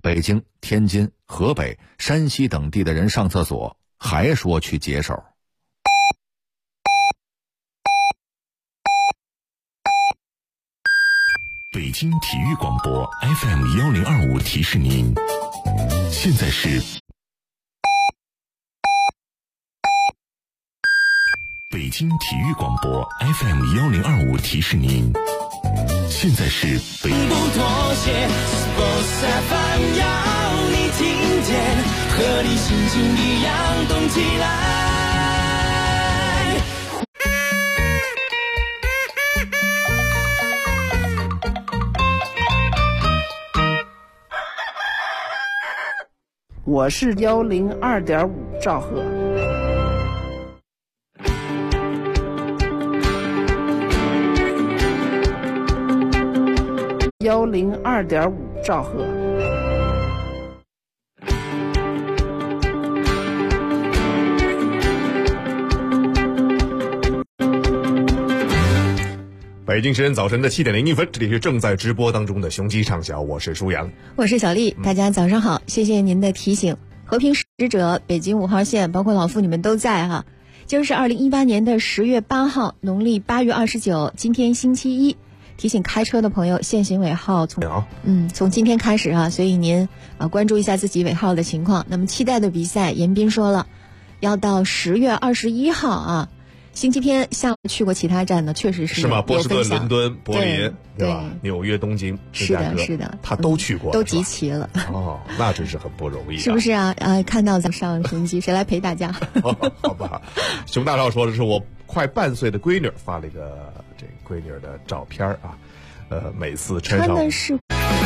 北京、天津、河北、山西等地的人上厕所还说去解手。 北京体育广播 FM1025 提示您，现在是北京体育广播 FM1025 提示您，现在是北不妥协 Sports FM 要你听见，和你心情一样动起来。 我是102.5兆赫。102.5兆赫。 北京时间早晨的7点01分，这里是正在直播当中的雄鸡畅晓，我是舒阳， 我是小丽，大家早上好，谢谢您的提醒。和平使者、北京5号线，包括老傅你们都在哈。今儿是2018年的10月8号，农历8月29，今天星期一。提醒开车的朋友，限行尾号从今天开始啊，所以您关注一下自己尾号的情况。那么期待的比赛，严斌说了，要到10月21号啊。星期天下午去过其他站的，确实是吗？波士顿、伦敦、柏林，对吧？纽约、东京， 是的， 他都去过， 都集齐了。 哦，那真是很不容易， 是不是啊？看到咱上雄鸡，谁来陪大家？ 好吧，熊大少说的是我快半岁的闺女发了一个这个闺女的照片啊，每次穿的是。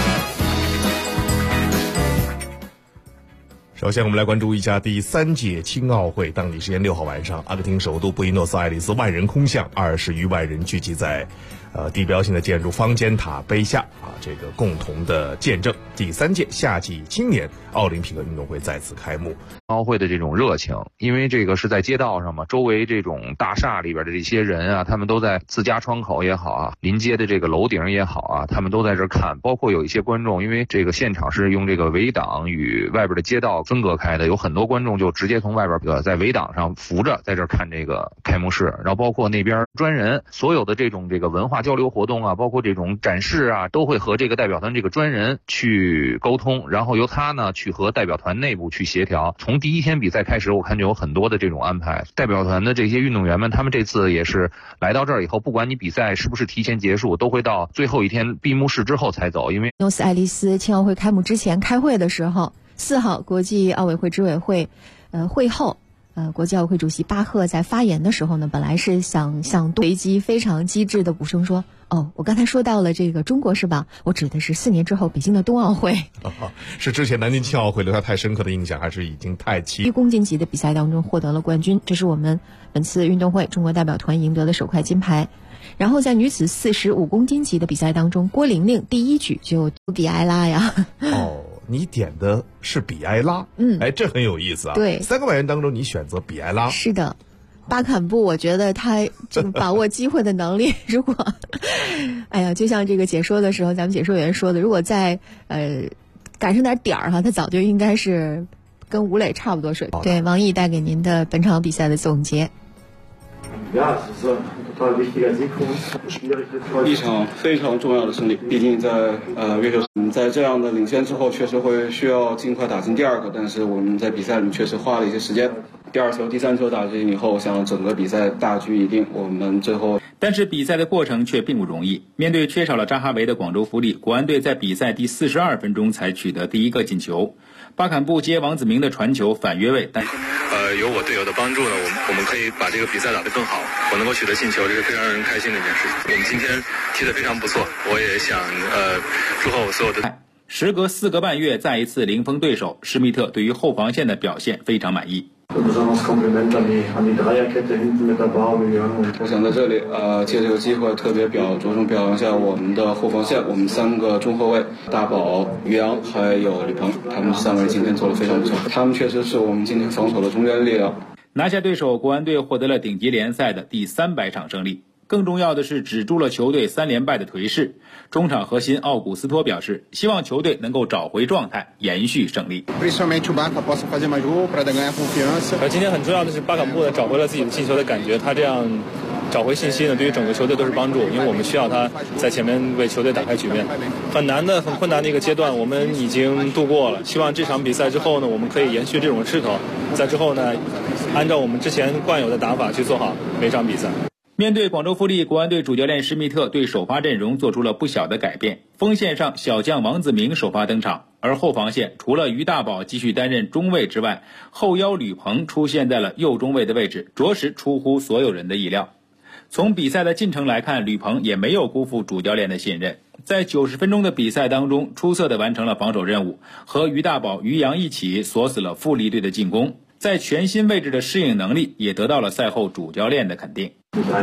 首先我们来关注一下第3届青奥会，当地时间6号晚上，阿根廷首都布宜诺斯艾利斯万人空巷，20余万人聚集在地标性的建筑方尖塔碑下啊，这个共同的见证第3届夏季青年奥林匹克运动会再次开幕。 奥会的这种热情，因为这个是在街道上嘛，周围这种大厦里边的这些人啊，他们都在自家窗口也好啊，临街的这个楼顶也好啊，他们都在这看，包括有一些观众，因为这个现场是用这个围挡与外边的街道分隔开的，有很多观众就直接从外边在围挡上扶着在这看这个开幕式，然后包括那边专人，所有的这种文化交流活动啊，包括这种展示啊，都会和这个代表团这个专人去沟通，然后由他呢去和代表团内部去协调。从第一天比赛开始，我看就有很多的这种安排，代表团的这些运动员们，他们这次也是来到这儿以后，不管你比赛是不是提前结束，都会到最后一天闭幕式之后才走。因为诺斯艾利斯青奥会开幕之前开会的时候，4号国际奥委会执委会会后，国际奥委会主席巴赫在发言的时候呢，本来是想随机非常机智的补充说，我刚才说到了这个中国是吧？我指的是4年之后北京的冬奥会。 是之前南京青奥会留下太深刻的印象，还是已经太1 公斤级的比赛当中获得了冠军？这是我们本次运动会中国代表团赢得的首块金牌。然后在女子45公斤级的比赛当中，郭玲玲第一举就比埃拉呀。 你点的是比埃拉，这很有意思啊。 对 ，3个外援当中你选择比埃拉， 是的。巴坎布，我觉得他这个把握机会的能力，如果，就像这个解说的时候，咱们解说员说的，如果再赶上点儿哈，他早就应该是跟吴磊差不多水平。对，王毅带给您的本场比赛的总结。 一场非常重要的胜利，毕竟在月球在这样的领先之后，确实会需要尽快打进第2个，但是我们在比赛里确实花了一些时间。第2球、第3球打进以后，像整个比赛大局已定，我们最后。 但是比赛的过程却并不容易，面对缺少了扎哈维的广州富力，国安队在比赛第42分钟才取得第1个进球。巴坎布接王子明的传球反越位，但有我队友的帮助呢，我们可以把这个比赛打得更好。我能够取得进球，这是非常让人开心的一件事情。我们今天踢得非常不错，我也想祝贺我所有的。 时隔4个半月再一次零封对手，施密特对于后防线的表现非常满意。 我想在这里借这个机会特别着重表扬一下我们的后防线，我们3个中后卫大宝、于洋还有李鹏，他们3位今天做得非常不错，他们确实是我们今天防守的中坚力量。 拿下对手国安队，获得了顶级联赛的第300场胜利。 更重要的是止住了球队3连败的颓势。中场核心奥古斯托表示，希望球队能够找回状态，延续胜利。 今天很重要的是巴坎布找回了自己的进球的感觉，他这样找回信心呢，对于整个球队都是帮助，因为我们需要他在前面为球队打开局面。很困难的一个阶段，我们已经度过了。希望这场比赛之后呢，我们可以延续这种势头，在之后呢，按照我们之前惯有的打法去做好每场比赛。 面对广州富力，国安队主教练施密特对首发阵容做出了不小的改变。锋线上小将王子铭首发登场，而后防线除了于大宝继续担任中卫之外，后腰吕鹏出现在了右中卫的位置，着实出乎所有人的意料。从比赛的进程来看，吕鹏也没有辜负主教练的信任，在90分钟的比赛当中，出色地完成了防守任务，和于大宝、于洋一起锁死了富力队的进攻。在全新位置的适应能力也得到了赛后主教练的肯定。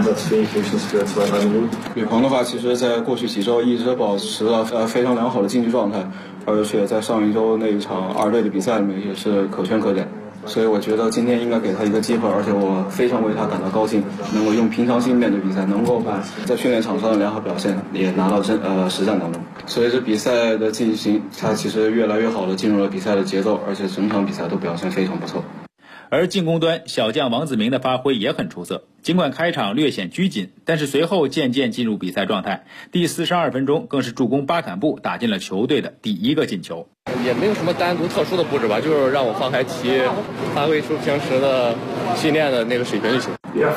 吕鹏的话，其实在过去几周一直保持了非常良好的竞技状态，而且在上一周那一场2队的比赛里面也是可圈可点。所以我觉得今天应该给他一个机会，而且我非常为他感到高兴，能够用平常心面对比赛，能够把在训练场上的良好表现也拿到实战当中。随着比赛的进行，他其实越来越好的进入了比赛的节奏，而且整场比赛都表现非常不错。 而进攻端小将王子铭的发挥也很出色，尽管开场略显拘谨，但是随后渐渐进入比赛状态。第42分钟更是助攻巴坎布打进了球队的第1个进球。 也没有什么单独特殊的布置吧，就是让我放开踢，发挥出平时的训练的那个水平就行。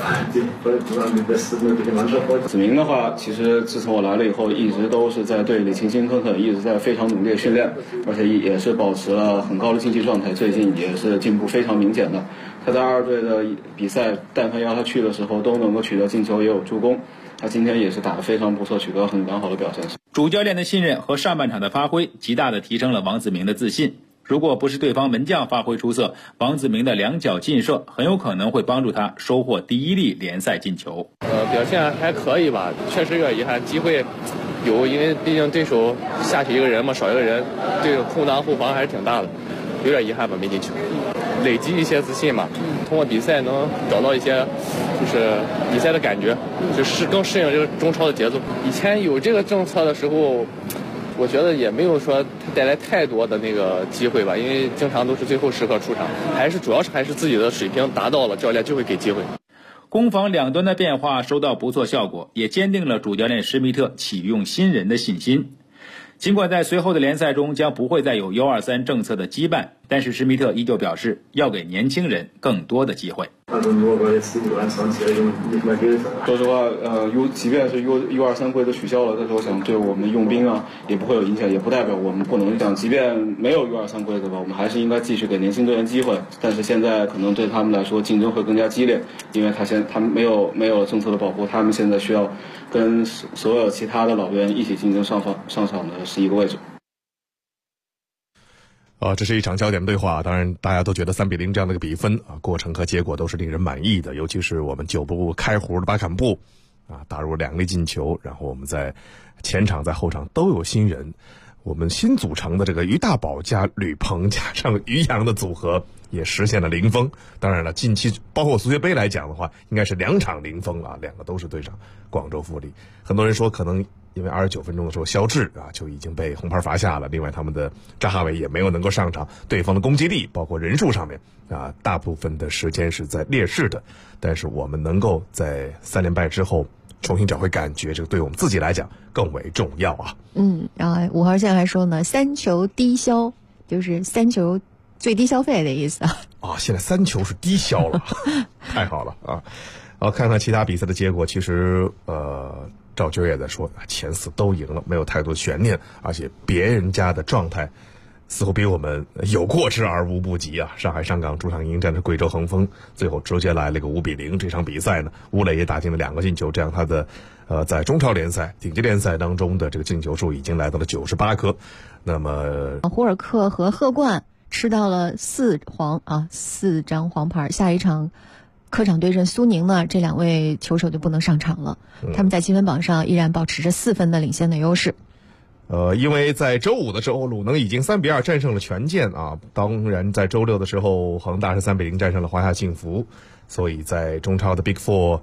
子铭的话，其实自从我来了以后，一直都是在队里勤勤恳恳，一直在非常努力的训练，而且也是保持了很高的竞技状态，最近也是进步非常明显的。他在2队的比赛，但凡要他去的时候，都能够取得进球，也有助攻。他今天也是打得非常不错，取得很良好的表现。 主教练的信任和上半场的发挥，极大的提升了王子铭的自信。如果不是对方门将发挥出色，王子铭的2脚劲射很有可能会帮助他收获第1粒联赛进球。 表现还可以吧，确实有点遗憾，机会有，因为毕竟对手下去一个人嘛，少一个人，对手空当后防还是挺大的，有点遗憾吧，没进球。累积一些自信嘛，通过比赛能找到一些就是比赛的感觉，就是更适应这个中超的节奏。以前有这个政策的时候，我觉得也没有说带来太多的那个机会吧，因为经常都是最后时刻出场，主要是自己的水平达到了，教练就会给机会。 攻防两端的变化收到不错效果，也坚定了主教练施密特启用新人的信心。尽管在随后的联赛中将不会再有123政策的羁绊，但是施密特依旧表示要给年轻人更多的机会。 说实话，即便是 U23 规则取消了，但是我想对我们用兵啊也不会有影响，也不代表我们不能讲，即便没有 U23 规则吧，我们还是应该继续给年轻队员机会。但是现在可能对他们来说竞争会更加激烈，因为他们没有政策的保护，他们现在需要跟所有其他的老队员一起竞争上场的11个位置。 这是一场焦点对话，当然大家都觉得3-0这样的一个比分啊，过程和结果都是令人满意的，尤其是我们久不开胡的巴坎布打入2粒进球，然后我们在前场在后场都有新人，我们新组成的这个于大宝加吕鹏加上于洋的组合也实现了0封。当然了，近期包括足协杯来讲的话，应该是2场0封啊，2个都是对上广州富力。很多人说可能因为29分钟的时候肖智就已经被红牌罚下了，另外他们的扎哈维也没有能够上场，对方的攻击力包括人数上面大部分的时间是在劣势的，但是我们能够在3连败之后重新找回感觉，这个对我们自己来讲更为重要啊。 然后5号线还说呢，3球低消，就是3球最低消费的意思现在3球是低消了太好了啊。看看其他比赛的结果，其实赵军也在说前4都赢了，没有太多悬念，而且别人家的状态似乎比我们有过之而无不及啊！上海上港主场迎战着贵州恒丰，最后直接来了个5-0。这场比赛呢，吴磊也打进了2个进球，这样他的在中超联赛顶级联赛当中的这个进球数已经来到了98颗。那么胡尔克和赫冠吃到了4张黄牌，下一场客场对阵苏宁呢，这2位球手就不能上场了。他们在积分榜上依然保持着4分的领先的优势。 因为在周5的时候，鲁能已经3-2战胜了权健啊。当然，在周6的时候，恒大是3-0战胜了华夏幸福。所以在中超的 Big Four，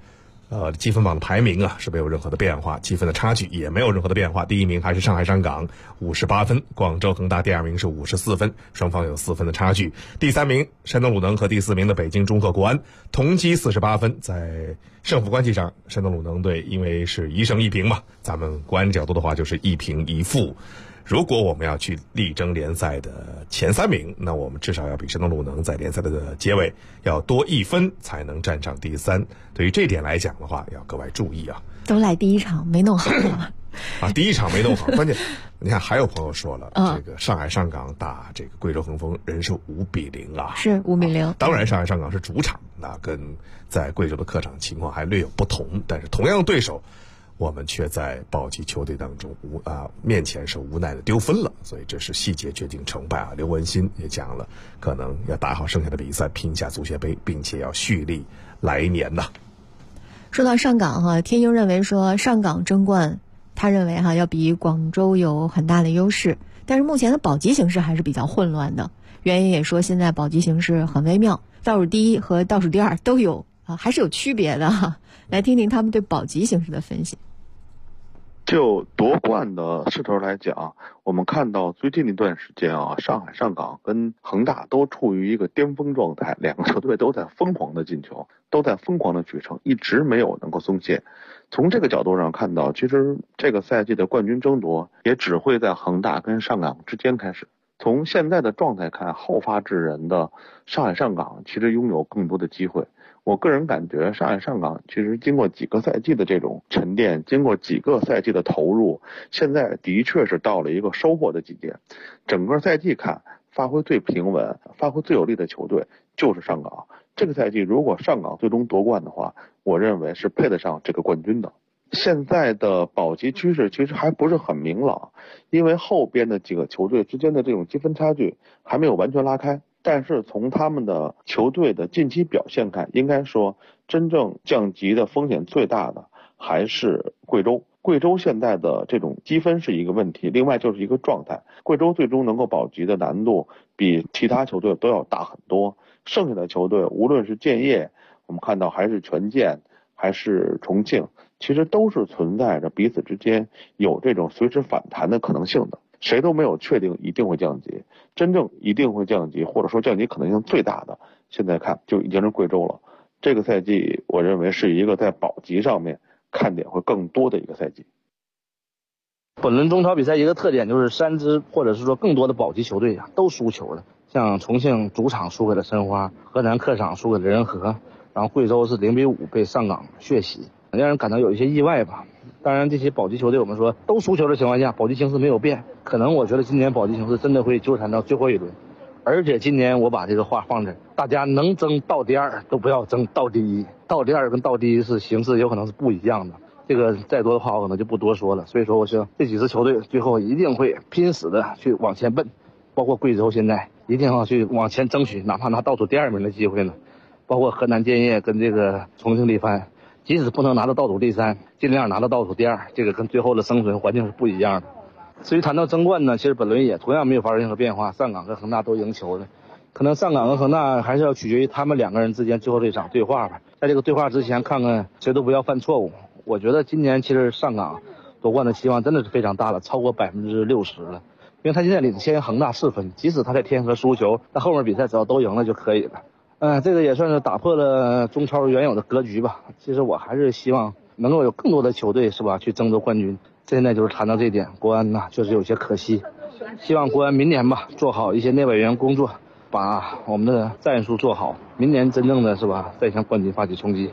积分榜的排名啊是没有任何的变化，积分的差距也没有任何的变化。第一名还是上海上港58分，广州恒大第二名是54分，双方有4分的差距。第三名山东鲁能和第4名的北京中赫国安同积48分，在胜负关系上，山东鲁能队因为是1胜1平嘛，咱们国安角度的话就是1平1负。如果我们要去力争联赛的前3名，那我们至少要比山东鲁能在联赛的结尾要多1分，才能站上第3。对于这点来讲的话，要格外注意啊！ 都来第一场没弄好啊，第一场没弄好，关键你看还有朋友说了，这个上海上港打这个贵州恒丰人是5-0啊， 是5-0。 当然，上海上港是主场，那跟在贵州的客场情况还略有不同，但是同样的对手，我们却在保级球队当中面前是无奈的丢分了，所以这是细节决定成败啊。刘文新也讲了，可能要打好剩下的比赛，拼下足协杯，并且要蓄力来年呐。 说到上港天鹰认为说上港争冠，他认为要比广州有很大的优势，但是目前的保级形势还是比较混乱的。原因也说现在保级形势很微妙，倒数第一和倒数第二都有还是有区别的来听听他们对保级形势的分析。 就夺冠的势头来讲，我们看到最近一段时间上海上港跟恒大都处于一个巅峰状态，两个球队都在疯狂的进球，都在疯狂的取胜，一直没有能够松懈。从这个角度上看到，其实这个赛季的冠军争夺也只会在恒大跟上港之间开始。从现在的状态看，后发制人的上海上港其实拥有更多的机会。我个人感觉上海上港其实经过几个赛季的这种沉淀，经过几个赛季的投入，现在的确是到了一个收获的季节。整个赛季看，发挥最平稳、发挥最有力的球队就是上港。这个赛季如果上港最终夺冠的话，我认为是配得上这个冠军的。现在的保级趋势其实还不是很明朗，因为后边的几个球队之间的这种积分差距还没有完全拉开。但是从他们的球队的近期表现看，应该说真正降级的风险最大的还是贵州。贵州现在的这种积分是一个问题，另外就是一个状态。贵州最终能够保级的难度比其他球队都要大很多。剩下的球队，无论是建业，我们看到还是权健，还是重庆，其实都是存在着彼此之间有这种随时反弹的可能性的。谁都没有确定一定会降级，真正一定会降级或者说降级可能性最大的，现在看就已经是贵州了。这个赛季我认为是一个在保级上面看点会更多的一个赛季。 本轮中超比赛一个特点就是3支或者是说更多的保级球队都输球了，像重庆主场输给了申花，河南客场输给了仁和，然后贵州是0-5被上港血洗，让人感到有一些意外吧。当然这些保级球队我们说都输球的情况下，保级形势没有变，可能我觉得今年保级形势真的会纠缠到最后一轮。而且今年我把这个话放这儿，大家能争到第2都不要争到第1，到第2跟到第1是形势有可能是不一样的，这个再多的话我可能就不多说了。所以说我想这几支球队最后一定会拼死的去往前奔，包括贵州现在一定要去往前争取，哪怕拿倒数第2名的机会呢，包括河南建业跟这个重庆力帆，即使不能拿到倒数第3，尽量拿到倒数第2，这个跟最后的生存环境是不一样的。至于谈到争冠呢，其实本轮也同样没有发生任何变化，上港跟恒大都赢球了，可能上港跟恒大还是要取决于他们2个人之间最后这场对话吧。在这个对话之前，看看谁都不要犯错误。我觉得今年其实上港夺冠的希望真的是非常大了，超过60%了，因为他现在领先恒大4分，即使他在天河输球，他后面比赛只要都赢了就可以了。这个也算是打破了中超原有的格局吧。其实我还是希望能够有更多的球队是吧去争夺冠军。现在就是谈到这一点，国安确实有些可惜，希望国安明年吧做好一些内外援工作，把我们的战术做好，明年真正的是吧再向冠军发起冲击。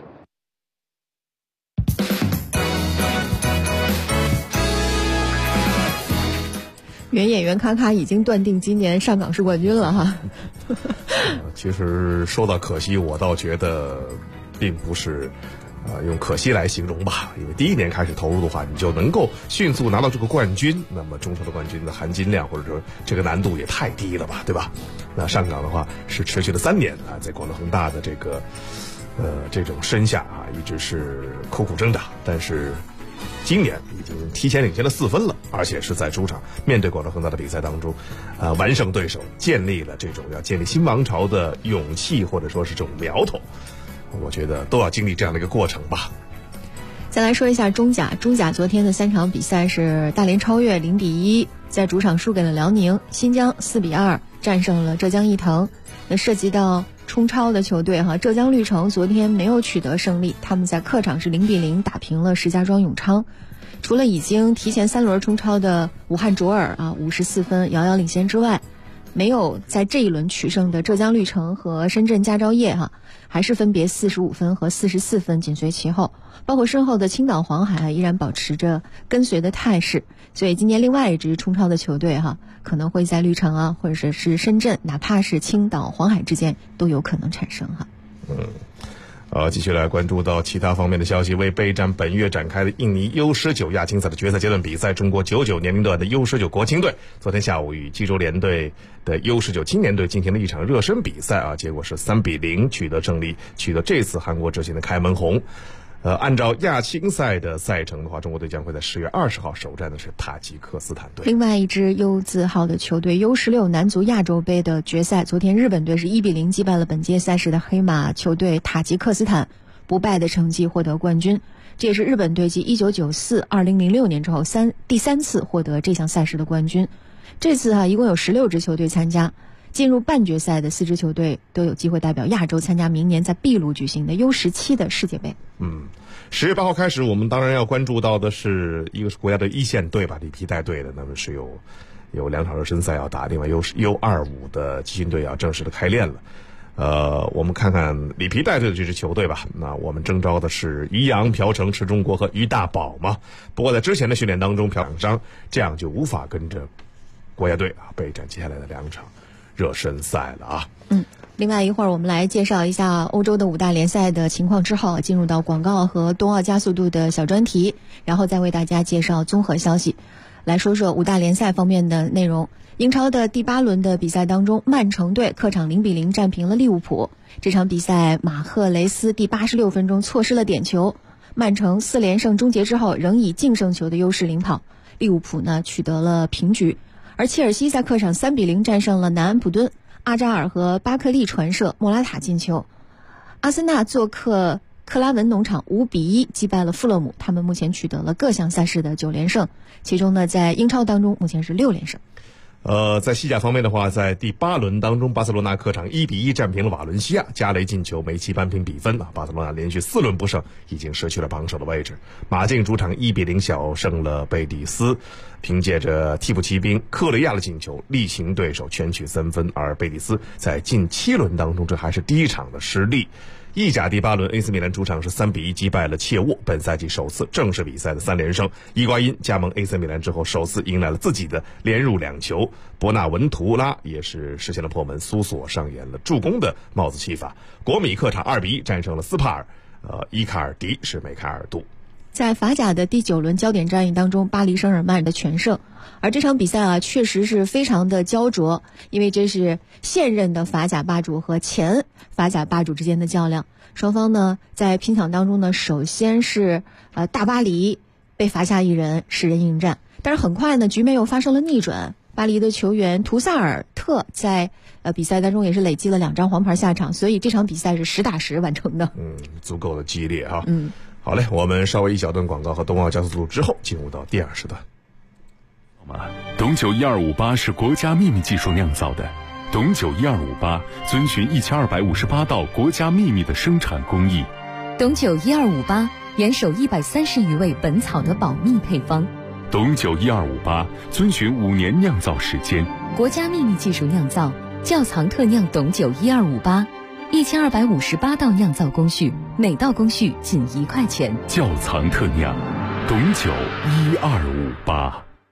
原演员卡卡已经断定今年上港是冠军了哈。 其实说到可惜，我倒觉得并不是用可惜来形容吧，因为第1年开始投入的话，你就能够迅速拿到这个冠军，那么中超的冠军的含金量或者说这个难度也太低了吧，对吧？那上港的话是持续了3年在广州恒大的这种身下一直是苦苦挣扎，但是今年已经提前领先了4分了，而且是在主场面对广州恒大的比赛当中完胜对手，建立了这种要建立新王朝的勇气或者说是这种苗头，我觉得都要经历这样的一个过程吧。 再来说一下中甲，昨天的3场比赛是大连超越0-1在主场输给了辽宁，新疆4-2战胜了浙江毅腾。那涉及到冲超的球队浙江绿城昨天没有取得胜利，他们在客场是0-0打平了石家庄永昌。除了已经提前3轮冲超的武汉卓尔54分遥遥领先之外，没有在这一轮取胜的浙江绿城和深圳佳兆业还是分别45分和44分紧随其后，包括身后的青岛黄海依然保持着跟随的态势。所以今年另外一支冲超的球队可能会在绿城或者是深圳，哪怕是青岛黄海之间都有可能产生继续来关注到其他方面的消息。为备战本月展开的印尼 U19 亚青赛的决赛阶段比赛，中国99年龄段的 U19 国青队昨天下午与济州联队的 U19 青年队进行了一场热身比赛结果是3-0取得胜利，取得这次韩国之行的开门红。按照亚青赛的赛程的话，中国队将会在10月20号首战的是塔吉克斯坦队。 另外一支 U 字号的球队 U16 男足亚洲杯的决赛，昨天日本队是1-0击败了本届赛事的黑马球队塔吉克斯坦，不败的成绩获得冠军。这也是日本队继1994、2006年之后第三次获得这项赛事的冠军。这次一共有16支球队参加，进入半决赛的4支球队都有机会代表亚洲参加明年在秘鲁举行的 U17 的世界杯。 10月8号开始，我们当然要关注到的是一个是国家的一线队吧，里皮带队的，那么是有2场热身赛要打，另外U25的集训队要正式的开练了。我们看看里皮带队的这支球队吧。那我们征召的是于洋、朴成、池中国和于大宝嘛。不过在之前的训练当中，朴养伤，这样就无法跟着国家队备战接下来的2场热身赛了另外一会儿我们来介绍一下欧洲的5大联赛的情况之后，进入到广告和冬奥加速度的小专题，然后再为大家介绍综合消息。来说说5大联赛方面的内容。英超的第8轮的比赛当中，曼城队客场0-0战平了利物浦。这场比赛马赫雷斯第86分钟错失了点球，曼城4连胜终结之后仍以净胜球的优势领跑，利物浦呢取得了平局。而切尔西在客场3-0战胜了南安普敦，阿扎尔和巴克利传射，莫拉塔进球。阿森纳做客克拉文农场5-1击败了富勒姆，他们目前取得了各项赛事的9连胜，其中呢在英超当中目前是6连胜。 在西甲方面的话，在第8轮当中，巴塞罗那客场1-1战平了瓦伦西亚，加雷进球，梅西扳平比分巴塞罗那连续4轮不胜，已经失去了榜首的位置。马竞主场1-0小胜了贝蒂斯，凭借着替补骑兵克雷亚的进球，力擒对手，全取3分。而贝蒂斯在近7轮当中，这还是第1场的失利。意甲第8轮 AC 米兰主场是3-1击败了切沃，本赛季首次正式比赛的3连胜。伊瓜因加盟 AC 米兰之后，首次迎来了自己的连入2球。博纳文图拉也是实现了破门，苏索上演了助攻的帽子戏法。国米客场2-1战胜了斯帕尔，伊卡尔迪是梅开二度。 在法甲的第9轮焦点战役当中，巴黎圣日耳曼的全胜。而这场比赛确实是非常的焦灼，因为这是现任的法甲霸主和前法甲霸主之间的较量。双方呢在拼抢当中呢，首先是大巴黎被罚下1人，10人应战，但是很快呢局面又发生了逆转。巴黎的球员图萨尔特在比赛当中也是累积了2张黄牌下场，所以这场比赛是10打10完成的。 足够的激烈好嘞，我们稍微一小段广告和冬奥加速度之后，进入到第2时段。 董酒1258是国家秘密技术酿造的，董酒1258遵循1258道国家秘密的生产工艺。 董酒1258严守130余味本草的保密配方。 董酒1258遵循5年酿造时间， 国家秘密技术酿造，窖藏特酿董酒1258，1258道酿造工序，每道工序仅1块钱。 窖藏特酿，董酒1258。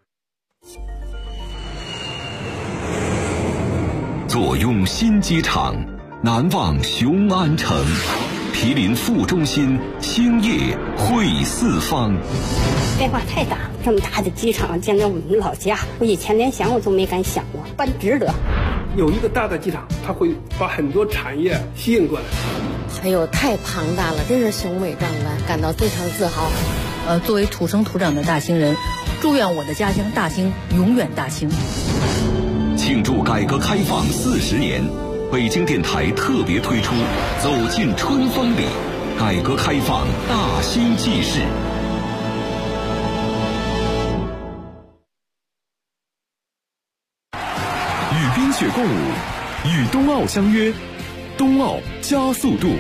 坐拥新机场，难忘雄安城。毗邻副中心，兴业汇四方。 变化太大，这么大的机场建在我们老家，我以前连想我都没敢想过，办值得。 有一个大的机场，它会把很多产业吸引过来。 哎呦，太庞大了，真是雄伟壮观，感到非常自豪。作为土生土长的大兴人，祝愿我的家乡大兴永远大兴。 庆祝改革开放40年，北京电台特别推出《走进春风里》，改革开放大兴纪事， 血共舞，与冬奥相约，冬奥加速度。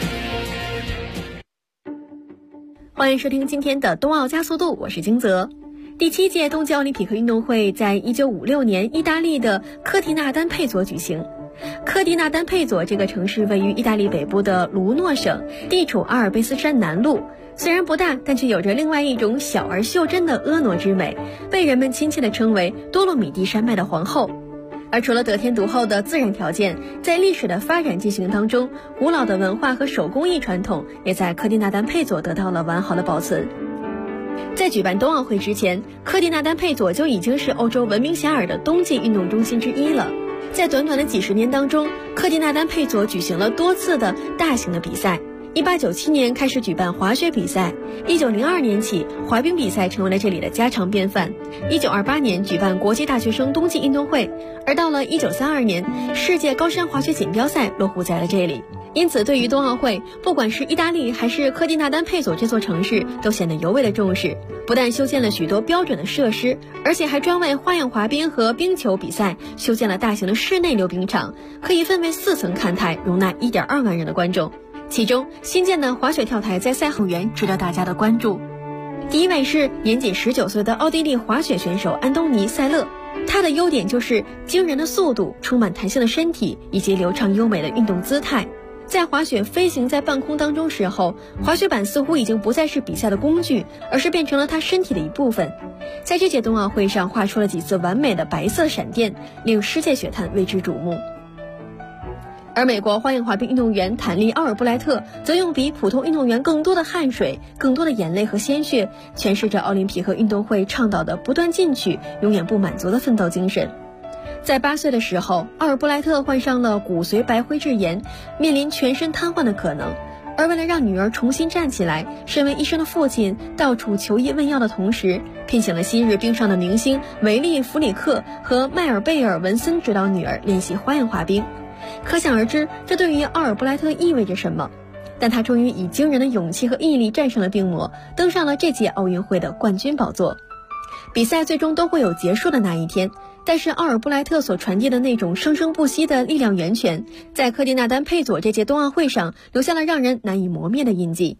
欢迎收听今天的冬奥加速度，我是金泽。第7届冬季奥林匹克运动会在1956年意大利的科蒂纳丹佩佐举行。科蒂纳丹佩佐这个城市位于意大利北部的卢诺省，地处阿尔卑斯山南麓。虽然不大，但却有着另外一种小而袖珍的婀娜之美，被人们亲切地称为多洛米蒂山脉的皇后。而除了得天独厚的自然条件，在历史的发展进行当中，古老的文化和手工艺传统也在科蒂纳丹佩佐得到了完好的保存。在举办冬奥会之前，科蒂纳丹佩佐就已经是欧洲闻名遐迩的冬季运动中心之一了。在短短的几十年当中，科蒂纳丹佩佐举行了多次的大型的比赛。1897年开始举办滑雪比赛，1902年起滑冰比赛成为了这里的家常便饭。1928年举办国际大学生冬季运动会，而到了1932年，世界高山滑雪锦标赛落户在了这里。因此对于冬奥会，不管是意大利还是科蒂纳丹佩佐这座城市都显得尤为的重视，不但修建了许多标准的设施，而且还专为花样滑冰和冰球比赛修建了大型的室内溜冰场，可以分为4层看台，容纳1.2万人的观众。其中新建的滑雪跳台在赛后缘值得大家的关注。第一位是年仅19岁的奥地利滑雪选手安东尼·塞勒，他的优点就是惊人的速度、充满弹性的身体以及流畅优美的运动姿态。在滑雪飞行在半空当中时候，滑雪板似乎已经不再是比赛的工具，而是变成了他身体的一部分。在这届冬奥会上画出了几次完美的白色闪电，令世界雪坛为之瞩目。而美国花样滑冰运动员坦利·奥尔布莱特则用比普通运动员更多的汗水、更多的眼泪和鲜血，诠释着奥林匹克运动会倡导的不断进取、永远不满足的奋斗精神。在8岁的时候，奥尔布莱特患上了骨髓白灰质炎，面临全身瘫痪的可能。而为了让女儿重新站起来，身为医生的父亲到处求医问药的同时，聘请了昔日冰上的明星维利·弗里克和迈尔贝尔·文森指导女儿练习花样滑冰。可想而知，这对于奥尔布莱特意味着什么。但他终于以惊人的勇气和毅力战胜了病魔，登上了这届奥运会的冠军宝座。比赛最终都会有结束的那一天，但是奥尔布莱特所传递的那种生生不息的力量源泉，在科蒂纳丹佩佐这届冬奥会上留下了让人难以磨灭的印记。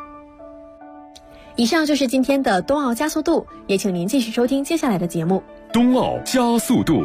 以上就是今天的冬奥加速度，也请您继续收听接下来的节目。 冬奥加速度。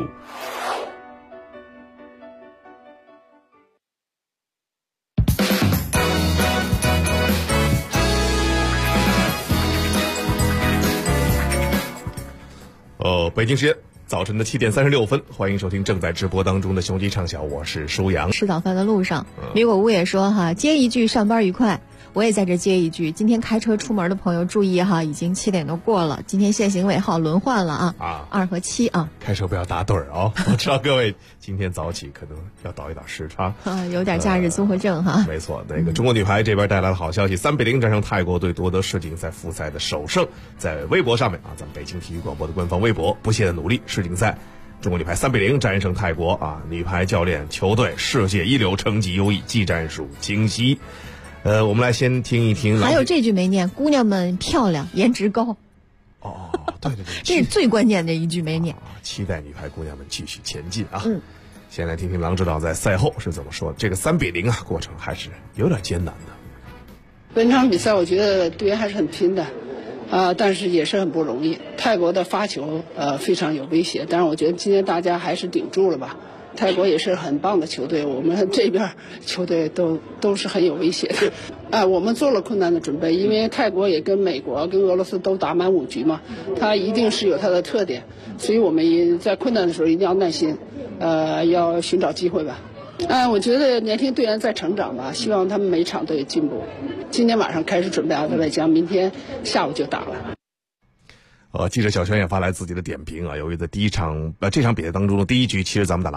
北京时间早晨的7点36分，欢迎收听正在直播当中的雄鸡畅晓，我是舒阳。 吃早饭的路上，李果屋也说哈，接一句上班愉快。我也在这接一句，今天开车出门的朋友注意哈，已经7点多过了，今天限行尾号轮换了啊，2和7啊， 开车不要打盹儿啊！我知道各位今天早起可能要倒一倒时差有点假日综合症哈。 没错，那个中国女排这边带来了好消息，3-0战胜泰国队，夺得世锦赛复赛的首胜。在微博上面咱们北京体育广播的官方微博，不懈的努力，世锦赛中国女排3-0战胜泰国女排教练球队世界一流，成绩优异，技战术清晰。我们来先听一听。 还有这句没念，姑娘们漂亮，颜值高。 对， 这是最关键的一句没念。 期待女排姑娘们继续前进啊！先来听听郎指导在赛后是怎么说的。这个3-0过程还是有点艰难的。 本场比赛我觉得队员还是很拼的，但是也是很不容易。泰国的发球非常有威胁，但是我觉得今天大家还是顶住了吧。泰国也是很棒的球队，我们这边球队都是很有威胁的。我们做了困难的准备，因为泰国也跟美国跟俄罗斯都打满5局嘛，它一定是有它的特点，所以我们也在困难的时候一定要耐心，要寻找机会吧。我觉得年轻队员在成长吧，希望他们每场都有进步。今天晚上开始准备阿塞拜疆，明天下午就打了。 记者小轩也发来自己的点评由于在这场比赛当中的第一局，其实咱们打了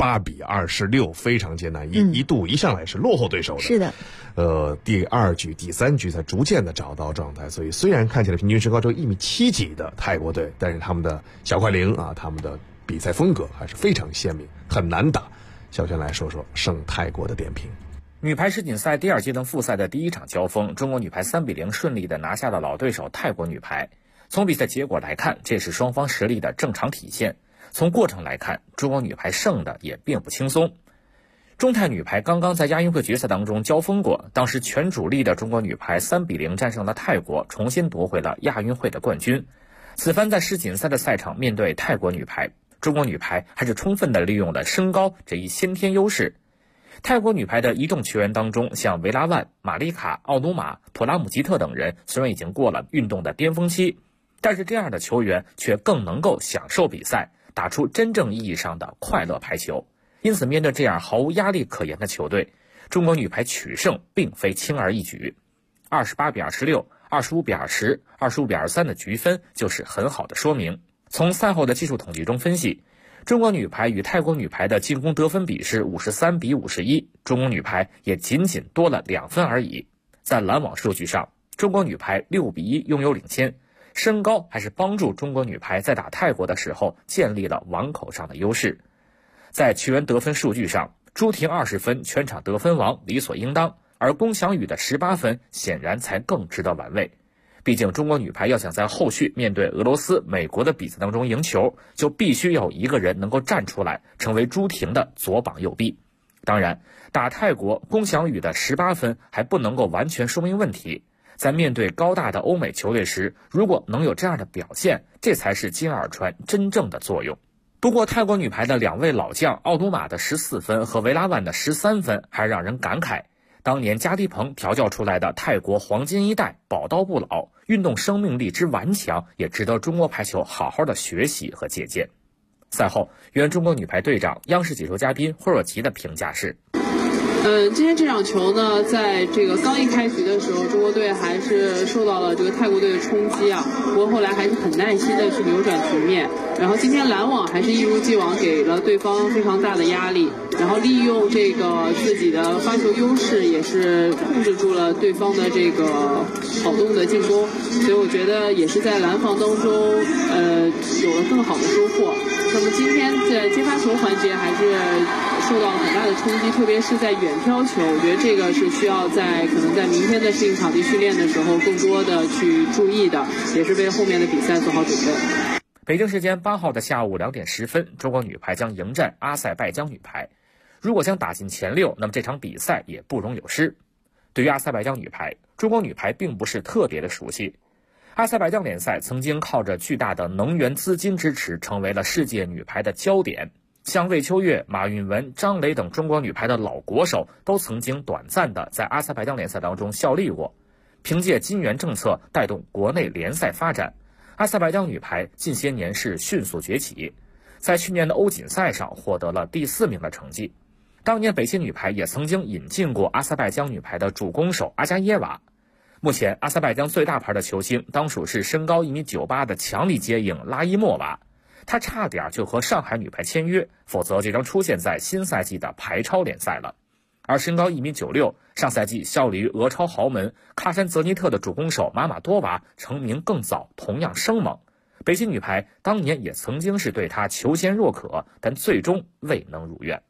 28-26，非常艰难，一度一上来是落后对手的。 是的。 第2局、第3局才逐渐的找到状态，所以虽然看起来平均身高只有1.7米几的泰国队，但是他们的小快灵他们的比赛风格还是非常鲜明，很难打。小轩来说说胜泰国的点评。 女排世锦赛第2阶段复赛的第1场交锋，中国女排3-0顺利的拿下了老对手泰国女排。从比赛结果来看，这是双方实力的正常体现。 从过程来看，中国女排胜的也并不轻松。中泰女排刚刚在亚运会决赛当中交锋过，当时全主力的中国女排3-0战胜了泰国，重新夺回了亚运会的冠军。此番在世锦赛的赛场面对泰国女排，中国女排还是充分地利用了身高这一先天优势。泰国女排的一众球员当中，像维拉万、玛丽卡、奥努玛、普拉姆吉特等人，虽然已经过了运动的巅峰期，但是这样的球员却更能够享受比赛，打出真正意义上的快乐排球。因此面对这样毫无压力可言的球队，中国女排取胜并非轻而易举。28-26、25-20、25-23的局分就是很好的说明。从赛后的技术统计中分析，中国女排与泰国女排的进攻得分比是53-51，中国女排也仅仅多了2分而已。在拦网数据上，中国女排6-1拥有领先，身高还是帮助中国女排在打泰国的时候建立了网口上的优势。在球员得分数据上，朱婷20分全场得分王理所应当，而龚翔宇的18分显然才更值得玩味。毕竟中国女排要想在后续面对俄罗斯、美国的比赛当中赢球，就必须有一个人能够站出来，成为朱婷的左膀右臂。当然，打泰国，龚翔宇的18分还不能够完全说明问题。在面对高大的欧美球队时，如果能有这样的表现，这才是金耳传真正的作用。不过泰国女排的2位老将奥努玛的14分和维拉万的13分还让人感慨，当年加迪鹏调教出来的泰国黄金一代宝刀不老，运动生命力之顽强也值得中国排球好好的学习和借鉴。赛后，原中国女排队长、央视解说嘉宾霍若琪的评价是： 今天这场球呢，在这个刚一开局的时候，中国队还是受到了这个泰国队的冲击啊，不过后来还是很耐心的去扭转局面。然后今天拦网还是一如既往给了对方非常大的压力，然后利用这个自己的发球优势，也是控制住了对方的这个跑动的进攻，所以我觉得也是在拦防当中有了更好的收获。那么今天在接发球环节还是受到了很大的冲击，特别是在远飘球，我觉得这个是需要可能在明天的适应场地训练的时候更多的去注意的，也是为后面的比赛做好准备。 北京时间8号的下午2点10分，中国女排将迎战阿塞拜疆女排。如果想打进前6，那么这场比赛也不容有失。对于阿塞拜疆女排，中国女排并不是特别的熟悉。阿塞拜疆联赛曾经靠着巨大的能源资金支持，成为了世界女排的焦点。像魏秋月、马韵文、张磊等中国女排的老国手都曾经短暂的在阿塞拜疆联赛当中效力过。凭借金元政策带动国内联赛发展，阿塞拜疆女排近些年是迅速崛起，在去年的欧锦赛上获得了第4名的成绩。当年北京女排也曾经引进过阿塞拜疆女排的主攻手阿加耶娃。目前阿塞拜疆最大牌的球星当属是身高1.98米的强力接应拉伊莫娃，他差点就和上海女排签约，否则就将出现在新赛季的排超联赛了。而身高1.96米，上赛季效力于俄超豪门喀山泽尼特的主攻手马马多娃成名更早，同样生猛。北京女排当年也曾经是对他求贤若渴，但最终未能如愿。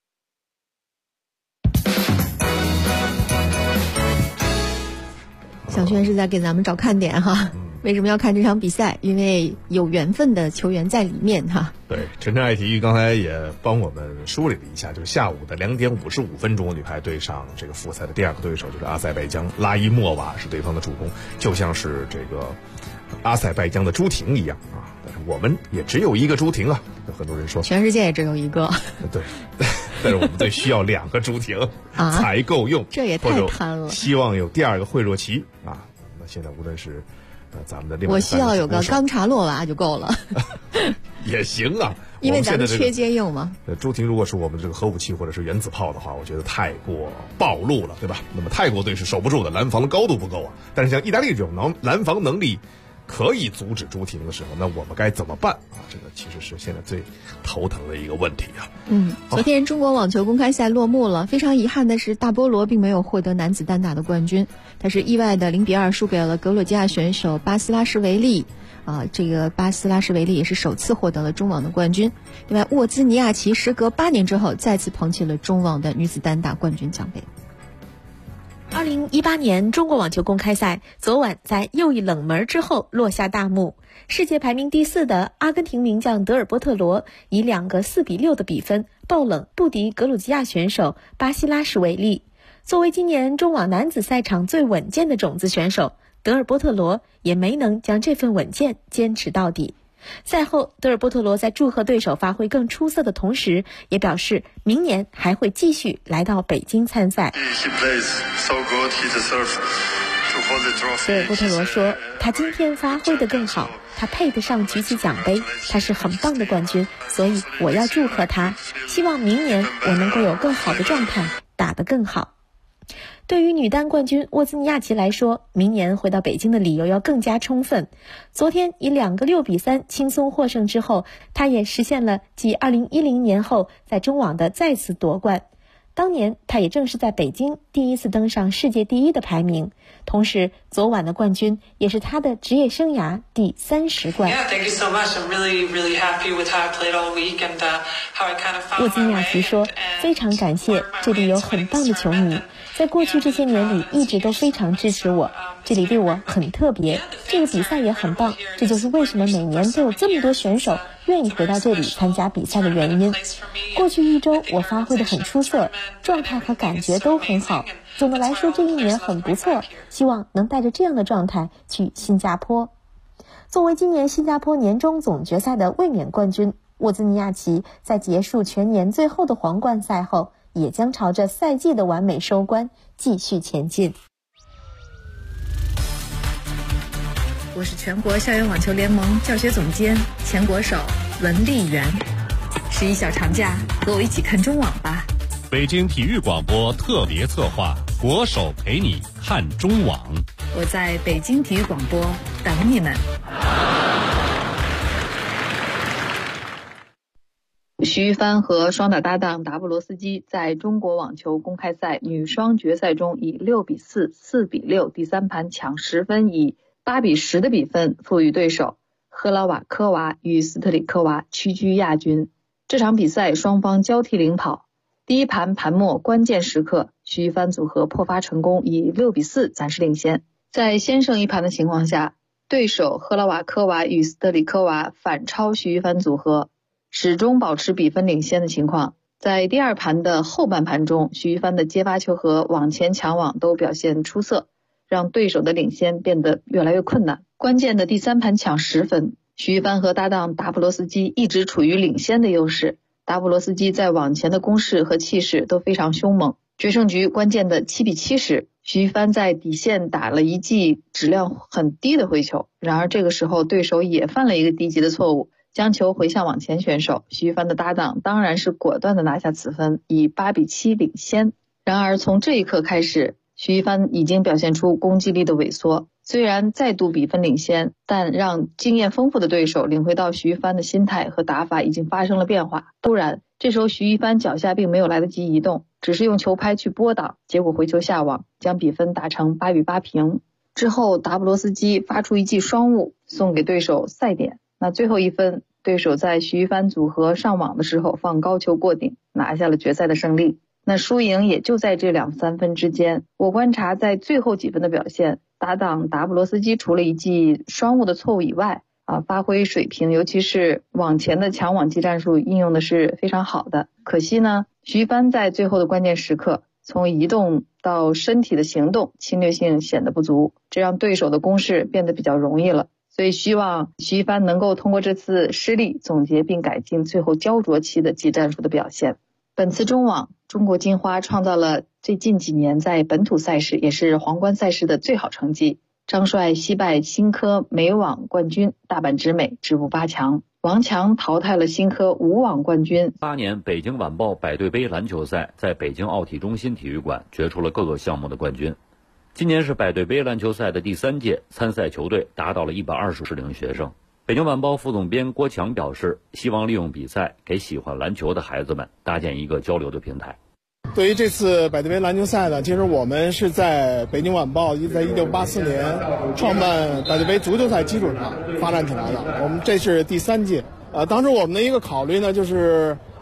小轩是在给咱们找看点哈。为什么要看这场比赛？因为有缘分的球员在里面哈。 对，晨晨爱体育刚才也帮我们梳理了一下，就是下午的2点55分，中国女排对上这个复赛的第2个对手就是阿塞拜疆，拉伊莫娃是对方的主攻，就像是这个阿塞拜疆的朱婷一样啊。但是我们也只有一个朱婷啊，有很多人说全世界也只有一个。 对，但是我们队需要2个朱婷才够用， 这也太贪了。 希望有第2个惠若琪啊。那现在无论是咱们的另外， 我需要有个冈察洛娃就够了， 也行啊， 因为咱们缺接应嘛。 朱婷如果是我们这个核武器或者是原子炮的话，我觉得太过暴露了，对吧？那么泰国队是守不住的，拦防的高度不够啊。但是像意大利这种拦防能力可以阻止朱婷的时候，那我们该怎么办啊？这个其实是现在最头疼的一个问题啊。 昨天中国网球公开赛落幕了，非常遗憾的是大波罗并没有获得男子单打的冠军，他是意外的0-2输给了格鲁吉亚选手巴斯拉什维利。这个巴斯拉什维利也是首次获得了中网的冠军。另外，沃兹尼亚奇时隔8年之后再次捧起了中网的女子单打冠军奖杯。 2018年中国网球公开赛昨晚在又一冷门之后落下大幕。世界排名第4的阿根廷名将德尔波特罗以2个4-6的比分爆冷不敌格鲁吉亚选手巴西拉什维利。作为今年中网男子赛场最稳健的种子选手，德尔波特罗也没能将这份稳健坚持到底。赛后，德尔波特罗在祝贺对手发挥更出色的同时，也表示明年还会继续来到北京参赛。德尔波特罗说，他今天发挥得更好，他配得上举起奖杯，他是很棒的冠军，所以我要祝贺他，希望明年我能够有更好的状态，打得更好。对于女单冠军沃兹尼亚奇来说，明年回到北京的理由要更加充分。昨天以2个6-3轻松获胜之后，她也实现了继2010年后在中网的再次夺冠。当年她也正是在北京第一次登上世界第1的排名，同时昨晚的冠军也是她的职业生涯第30冠。沃兹尼亚奇说，非常感谢，这里有很棒的球迷，在过去这些年里一直都非常支持我，这里对我很特别，这个比赛也很棒，这就是为什么每年都有这么多选手愿意回到这里参加比赛的原因。过去1周我发挥得很出色，状态和感觉都很好，总的来说这一年很不错，希望能带着这样的状态去新加坡。作为今年新加坡年终总决赛的卫冕冠军，沃兹尼亚奇在结束全年最后的皇冠赛后，也将朝着赛季的完美收官继续前进。 我是全国校园网球联盟教学总监、前国手文丽媛。11小长假，和我一起看中网吧。 北京体育广播特别策划，国手陪你看中网。 我在北京体育广播等你们。 徐一帆和双打搭档达布罗斯基在中国网球公开赛女双决赛中以6-4、4-6第3盘抢10分，以8-10的比分负于对手。赫拉瓦科娃与斯特里科娃屈居亚军。这场比赛双方交替领跑，第一盘盘末关键时刻，徐一帆组合破发成功，以6-4暂时领先。在先胜一盘的情况下，对手赫拉瓦科娃与斯特里科娃反超徐一帆组合，始终保持比分领先的情况。在第二盘的后半盘中，徐一帆的接发球和网前抢网都表现出色，让对手的领先变得越来越困难。关键的第3盘抢10分，徐一帆和搭档达布罗斯基一直处于领先的优势，达布罗斯基在网前的攻势和气势都非常凶猛。决胜局关键的7-7时，徐一帆在底线打了一记质量很低的回球，然而这个时候对手也犯了一个低级的错误，将球回向网前选手。徐一帆的搭档当然是果断的拿下此分，以8-7领先。然而从这一刻开始，徐一帆已经表现出攻击力的萎缩，虽然再度比分领先，但让经验丰富的对手领会到徐一帆的心态和打法已经发生了变化。突然这时候徐一帆脚下并没有来得及移动，只是用球拍去拨挡，结果回球下网，将比分打成8-8平。之后达布罗斯基发出一记双误，送给对手赛点。那最后一分，对手在徐一帆组合上网的时候放高球过顶，拿下了决赛的胜利。那输赢也就在这2-3分之间。我观察在最后几分的表现，搭档达布罗斯基除了一记双误的错误以外，发挥水平，尤其是网前的抢网技战术应用的是非常好的。可惜呢，徐一帆在最后的关键时刻，从移动到身体的行动侵略性显得不足，这让对手的攻势变得比较容易了。所以希望徐一帆能够通过这次失利总结并改进最后焦灼期的技战术的表现。本次中网，中国金花创造了最近几年在本土赛事也是皇冠赛事的最好成绩。张帅惜败新科美网冠军大阪直美，止步8强。王强淘汰了新科5网冠军。 8年北京晚报百对杯篮球赛在北京奥体中心体育馆决出了各个项目的冠军。今年是百对杯篮球赛的第3届，参赛球队达到了120名学生。北京晚报副总编郭强表示，希望利用比赛给喜欢篮球的孩子们搭建一个交流的平台。 对于这次百对杯篮球赛呢，其实我们是在北京晚报在1984年创办百对杯足球赛基础上发展起来的。我们这是第3届。当时我们的一个考虑呢，就是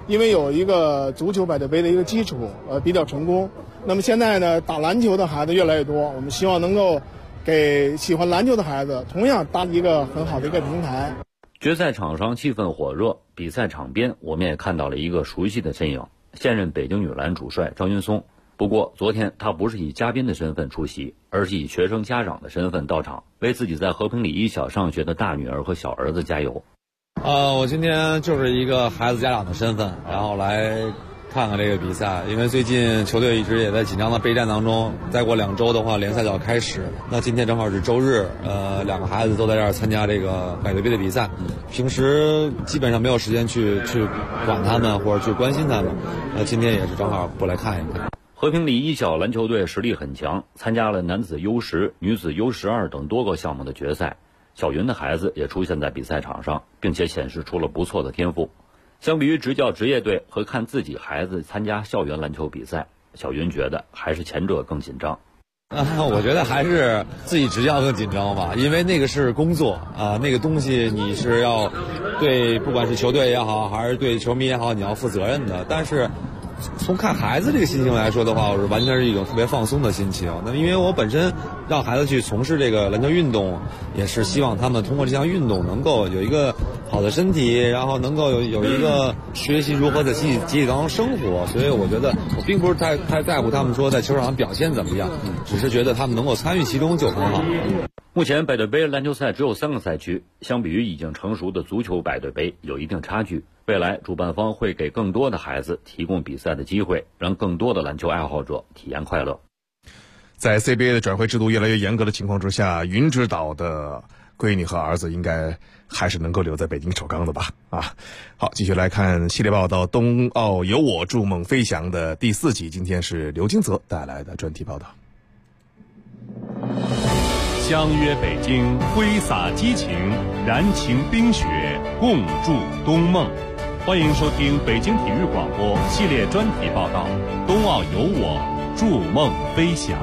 因为有一个足球百对杯的一个基础，比较成功。那么现在呢，打篮球的孩子越来越多，我们希望能够给喜欢篮球的孩子同样搭一个很好的一个平台。 决赛场上气氛火热，比赛场边我们也看到了一个熟悉的身影，现任北京女篮主帅张云松。不过昨天他不是以嘉宾的身份出席，而是以学生家长的身份到场，为自己在和平里一小上学的大女儿和小儿子加油。 我今天就是一个孩子家长的身份，然后来看看这个比赛，因为最近球队一直也在紧张的备战当中，再过2周的话联赛就要开始。那今天正好是周日，2个孩子都在这儿参加这个百对杯的比赛，平时基本上没有时间去管他们或者去关心他们，今天也是正好过来看一看。 和平里一小篮球队实力很强，参加了男子 U10、女子 U12 等多个项目的决赛。小云的孩子也出现在比赛场上，并且显示出了不错的天赋。相比于执教职业队和看自己孩子参加校园篮球比赛，小云觉得还是前者更紧张。 我觉得还是自己执教更紧张吧，因为那个是工作那个东西你是要对不管是球队也好还是对球迷也好，你要负责任的。但是从看孩子这个心情来说的话，我是完全是一种特别放松的心情。那因为我本身让孩子去从事这个篮球运动，也是希望他们通过这项运动能够有一个好的身体，然后能够有一个学习如何在集体当中生活。所以我觉得我并不是太在乎他们说在球场上表现怎么样，只是觉得他们能够参与其中就很好。 目前百对杯篮球赛只有3个赛区，相比于已经成熟的足球百对杯有一定差距。未来主办方会给更多的孩子提供比赛的机会，让更多的篮球爱好者体验快乐。 在 CBA 的转会制度越来越严格的情况之下，云指导的闺女和儿子应该还是能够留在北京首钢的吧？好，继续来看系列报道《冬奥有我筑梦飞翔》的第4集，今天是刘金泽带来的专题报道。 相约北京，挥洒激情，燃情冰雪，共筑冬梦。欢迎收听北京体育广播系列专题报道《冬奥有我，筑梦飞翔》。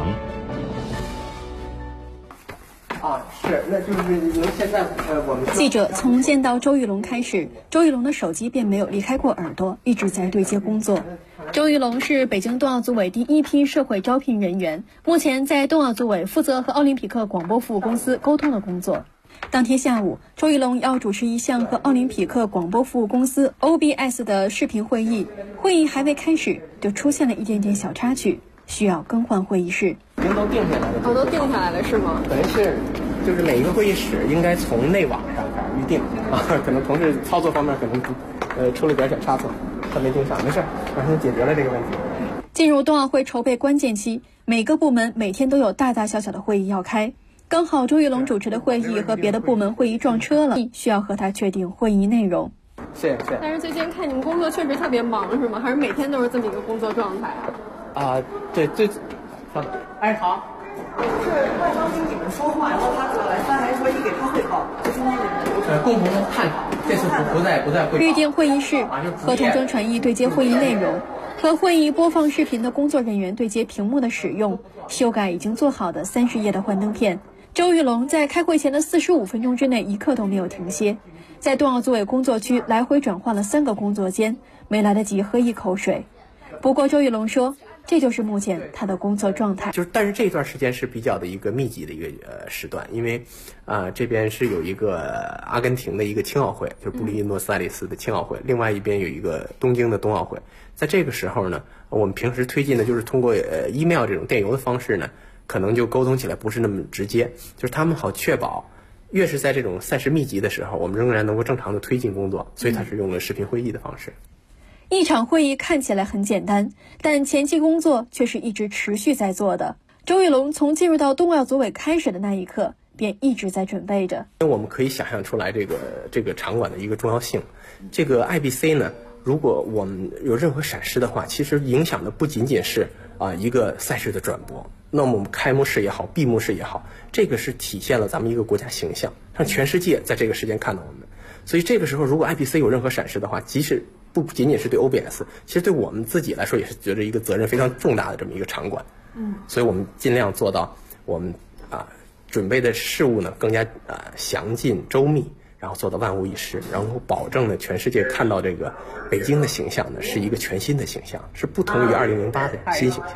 是，那就是您现在我们记者从见到周玉龙开始，周玉龙的手机便没有离开过耳朵，一直在对接工作。周玉龙是北京冬奥组委第一批社会招聘人员，目前在冬奥组委负责和奥林匹克广播服务公司沟通的工作。当天下午，周玉龙要主持一项和奥林匹克广播服务公司 OBS 的视频会议，会议还未开始，就出现了一点点小插曲，需要更换会议室。 已经都定下来了。 都定下来了是吗？ 等于是，就是每一个会议室应该从内网上开始预定可能同事操作方面可能出了点小差错，他没盯上，没事，马上解决了这个问题。 进入冬奥会筹备关键期，每个部门每天都有大大小小的会议要开。刚好周玉龙主持的会议和别的部门会议撞车了，需要和他确定会议内容。 是。 但是最近看你们工作确实特别忙，是吗？还是每天都是这么一个工作状态啊？ 对，好，好。 是外方经理们说话，然后他过来3来说你给他汇报，这中间的人共同探讨，这次不再汇报。 预定会议室，和同声传译对接会议内容，和会议播放视频的工作人员对接屏幕的使用，修改已经做好的30页的幻灯片。周玉龙在开会前的45分钟之内一刻都没有停歇，在冬奥组委工作区来回转换了3个工作间，没来得及喝一口水。不过周玉龙说，这就是目前他的工作状态。 但是这段时间是比较的一个密集的一个时段，因为这边是有一个阿根廷的一个青奥会，就是布宜诺斯艾利斯的青奥会，另外一边有一个东京的冬奥会。在这个时候呢，我们平时推进的就是通过email 这种电邮的方式呢，可能就沟通起来不是那么直接，就是他们好确保越是在这种赛事密集的时候，我们仍然能够正常的推进工作，所以他是用了视频会议的方式。 一场会议看起来很简单，但前期工作却是一直持续在做的。周玉龙从进入到冬奥组委开始的那一刻，便一直在准备着。 我们可以想象出来这个场馆的一个重要性。这个 IBC 呢，如果我们有任何闪失的话，其实影响的不仅仅是一个赛事的转播，那么我们开幕式也好，闭幕式也好，这个是体现了咱们一个国家形象，让全世界在这个时间看到我们。所以这个时候，如果 IBC 有任何闪失的话，即使不仅仅是对 OBS， 其实对我们自己来说也是觉得一个责任非常重大的这么一个场馆。所以我们尽量做到我们准备的事务呢更加详尽周密， 然后做到万无一失，然后保证呢全世界看到这个北京的形象呢是一个全新的形象，是不同于2008的新形象。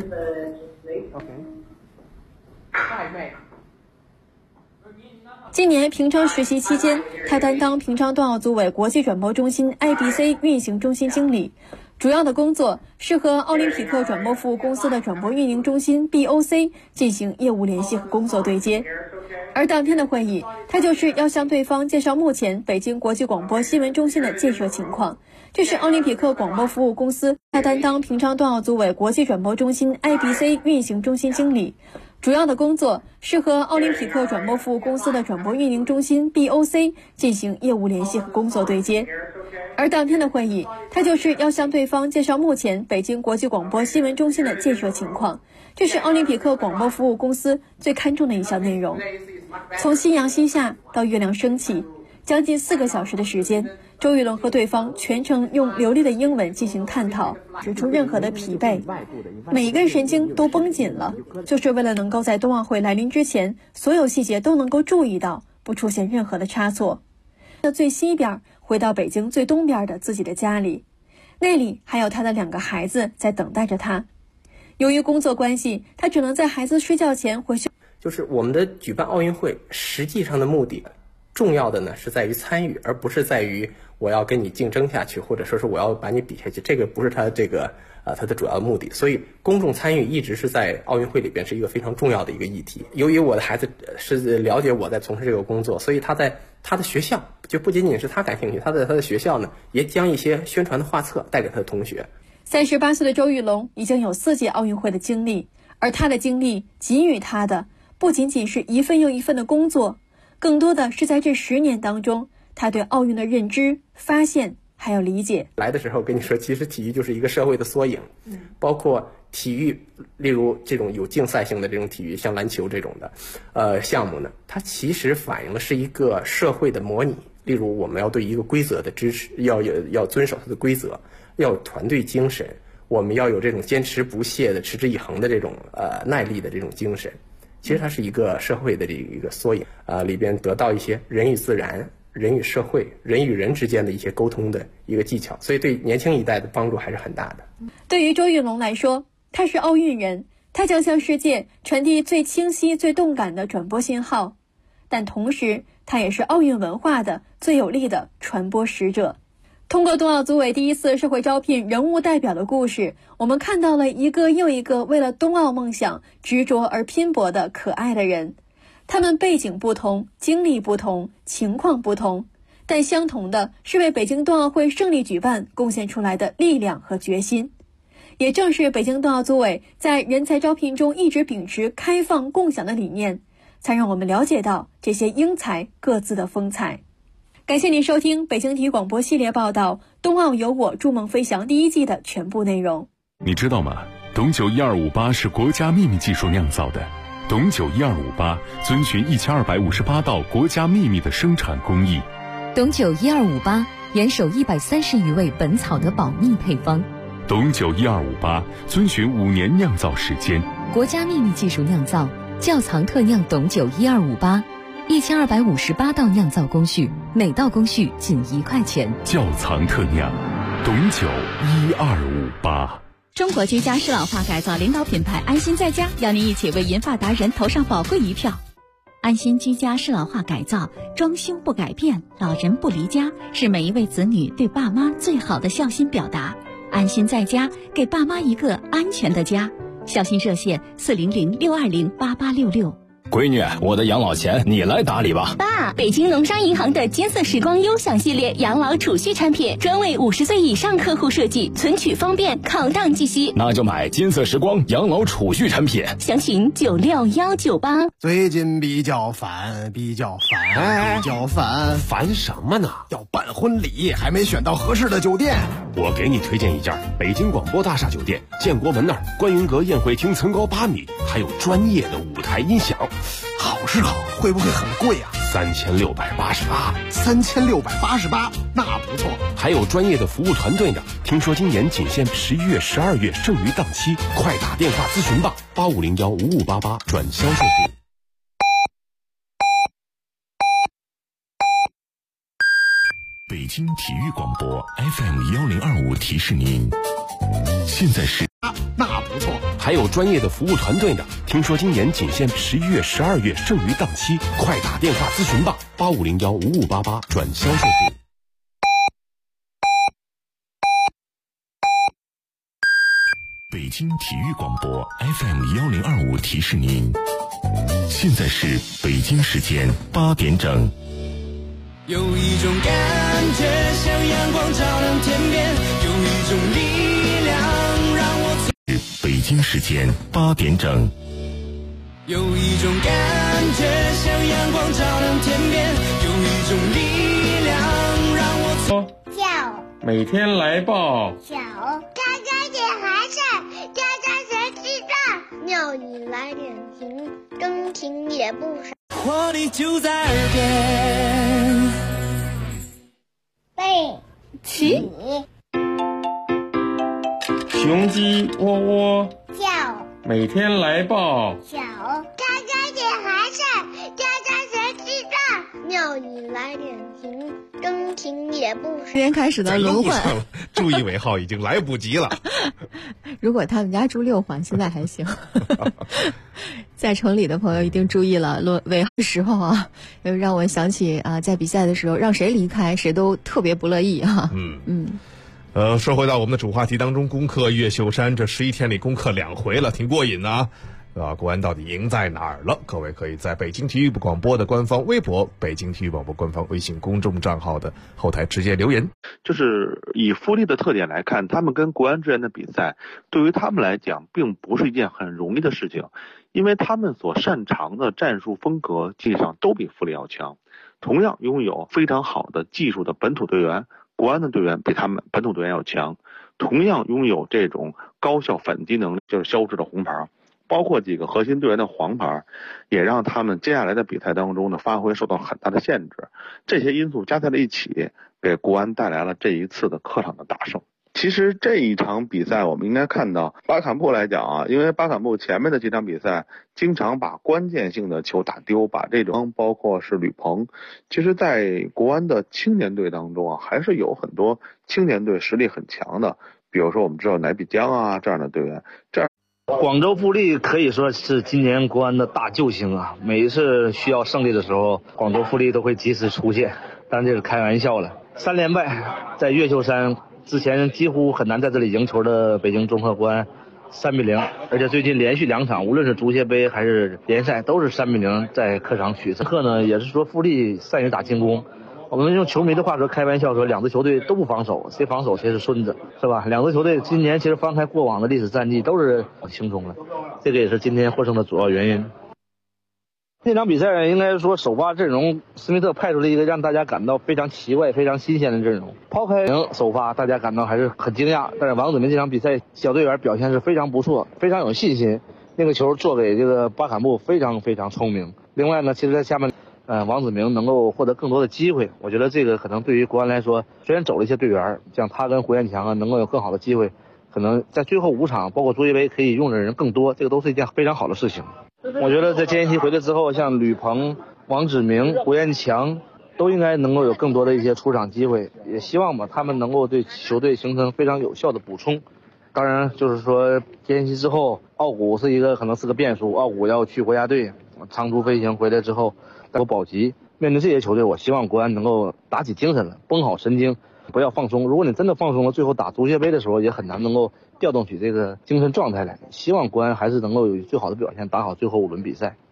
今年平昌实习期间，他担当平昌冬奥组委国际转播中心 IBC 运行中心经理，主要的工作是和奥林匹克转播服务公司的转播运营中心 BOC 进行业务联系和工作对接。而当天的会议，他就是要向对方介绍目前北京国际广播新闻中心的建设情况。这是奥林匹克广播服务公司，他担当平昌冬奥组委国际转播中心 IBC 运行中心经理，主要的工作是和奥林匹克转播服务公司的转播运营中心 BOC 进行业务联系和工作对接。而当天的会议，他就是要向对方介绍目前北京国际广播新闻中心的建设情况。这是奥林匹克广播服务公司最看重的一项内容。从夕阳西下到月亮升起，将近4个小时的时间，周玉龙和对方全程用流利的英文进行探讨，指出任何的疲惫，每一根神经都绷紧了，就是为了能够在冬奥会来临之前，所有细节都能够注意到，不出现任何的差错。最西边回到北京最东边的自己的家里，那里还有他的2个孩子在等待着他。由于工作关系，他只能在孩子睡觉前回去。 就是我们的举办奥运会实际上的目的，重要的呢是在于参与，而不是在于我要跟你竞争下去，或者说是我要把你比下去，这个不是他他的主要目的。所以公众参与一直是在奥运会里边是一个非常重要的一个议题。由于我的孩子是了解我在从事这个工作，所以他在他的学校就不仅仅是他感兴趣，他在他的学校呢也将一些宣传的画册带给他的同学。 38岁的周玉龙已经有4届奥运会的经历，而他的经历给予他的不仅仅是一份又一份的工作，更多的是在这10年当中，他对奥运的认知、发现还有理解。 来的时候跟你说，其实体育就是一个社会的缩影，包括体育，例如这种有竞赛性的这种体育，像篮球这种的项目呢，它其实反映的是一个社会的模拟。例如我们要对一个规则的支持，要遵守它的规则，要有团队精神，我们要有这种坚持不懈的、持之以恒的这种耐力的这种精神。其实它是一个社会的这一个缩影里边得到一些人与自然、人与社会、人与人之间的一些沟通的一个技巧，所以对年轻一代的帮助还是很大的。 对于周玉龙来说，他是奥运人，他将向世界传递最清晰、最动感的转播信号，但同时他也是奥运文化的最有力的传播使者。通过冬奥组委第一次社会招聘人物代表的故事，我们看到了一个又一个为了冬奥梦想执着而拼搏的可爱的人。他们背景不同，经历不同，情况不同，但相同的是为北京冬奥会胜利举办贡献出来的力量和决心。也正是北京冬奥组委在人才招聘中一直秉持开放共享的理念，才让我们了解到这些英才各自的风采。感谢您收听北京体育广播系列报道《冬奥有我筑梦飞翔》第1季的全部内容。 你知道吗？董酒1258是国家秘密技术酿造的。董酒1258遵循1258道国家秘密的生产工艺。 董酒1258严守130余味本草的保密配方。 董酒1258遵循5年酿造时间。 国家秘密技术酿造，窖藏特酿董酒1258，1258道酿造工序，每道工序仅1块钱。 窖藏特酿，董酒1258。 中国居家适老化改造领导品牌安心在家，邀您一起为银发达人投上宝贵一票。安心居家适老化改造，装修不改变，老人不离家，是每一位子女对爸妈最好的孝心表达。安心在家，给爸妈一个安全的家。孝心热线400-620-8866。 闺女，我的养老钱你来打理吧。 爸，北京农商银行的金色时光优享系列养老储蓄产品，专为50岁以上客户设计，存取方便，抗荡计息。 那就买金色时光养老储蓄产品， 详询96198。 最近比较烦， 烦什么呢？ 要办婚礼，还没选到合适的酒店。 我给你推荐一家北京广播大厦酒店，建国门那儿观云阁宴会厅层高8米，还有专业的舞台音响。 好是好，会不会很贵啊 ？3688。 3688，那不错。 还有专业的服务团队呢。听说今年仅限11月、12月剩余档期，快打电话咨询吧，85015588转销售部。 京体育广播 FM1025提示您，现在是那不错， 还有专业的服务团队呢。听说今年仅限11月、12月剩余档期，快打电话咨询吧，85015588转销售部。 北京体育广播 FM1025提示您，现在是北京时间8点整。 有一种感觉像阳光照亮天边，有一种力量让我北京时间8点整。 有一种感觉像阳光照亮天边，有一种力量让我小每天来报小家家点孩子，家家谁知道，鸟语来点情，真情也不少。 话题就在耳边， 背起雄鸡窝窝叫， 每天来报小家家点孩子，家家谁知道，鸟语来点情，真情也不少。 今天开始的轮换， 注意尾号已经来不及了。 如果他们家住6环，现在还行。在城里的朋友一定注意了，尾号的时候啊，让我想起啊，在比赛的时候，让谁离开，谁都特别不乐意哈。 说回到我们的主话题当中，攻克越秀山，这11天里攻克2回了，挺过瘾的啊。国安到底赢在哪儿了？各位可以在北京体育广播的官方微博、北京体育广播官方微信公众账号的后台直接留言。 就是以富力的特点来看，他们跟国安之间的比赛，对于他们来讲，并不是一件很容易的事情，因为他们所擅长的战术风格，基本上都比富力要强。同样拥有非常好的技术的本土队员，国安的队员比他们本土队员要强。同样拥有这种高效反击能力，就是肖智的红牌。包括几个核心队员的黄牌，也让他们接下来的比赛当中的发挥受到很大的限制。这些因素加在了一起，给国安带来了这一次的客场的大胜。其实这一场比赛我们应该看到，巴坎布来讲啊，因为巴坎布前面的几场比赛经常把关键性的球打丢，把这种包括是吕鹏，其实在国安的青年队当中啊，还是有很多青年队实力很强的，比如说我们知道乃比江啊这样的队员，这样。 广州富力可以说是今年国安的大救星啊！每一次需要胜利的时候，广州富力都会及时出现，当然这是开玩笑了。3连败，在越秀山之前几乎很难在这里赢球的北京中赫国安3-0，而且最近连续2场，无论是足协杯还是联赛，都是3-0在客场取胜。呢，也是说富力善于打进攻。我们用球迷的话说，开玩笑说，2支球队都不防守，谁防守谁是孙子，是吧？2支球队今年其实翻开过往的历史战绩都是轻松的，这个也是今天获胜的主要原因。那场比赛应该说首发阵容，斯密特派出了一个让大家感到非常奇怪、非常新鲜的阵容。抛开首发，大家感到还是很惊讶，但是王子明这场比赛小队员表现是非常不错，非常有信心。那个球做给这个巴坎布非常非常聪明。另外呢，其实在下面。王子明能够获得更多的机会，我觉得这个可能对于国安来说，虽然走了一些队员，像他跟胡彦强啊，能够有更好的机会，可能在最后5场，包括足协杯可以用的人更多，这个都是一件非常好的事情。我觉得在建议回来之后，像吕鹏、王子明、胡彦强都应该能够有更多的一些出场机会，也希望吧他们能够对球队形成非常有效的补充。当然，就是说建议之后，奥古是一个可能是个变数，奥古要去国家队长途飞行回来之后。有保级，面对这些球队，我希望国安能够打起精神来，绷好神经，不要放松。如果你真的放松了，最后打足协杯的时候也很难能够调动起这个精神状态来。希望国安还是能够有最好的表现，打好最后5轮比赛。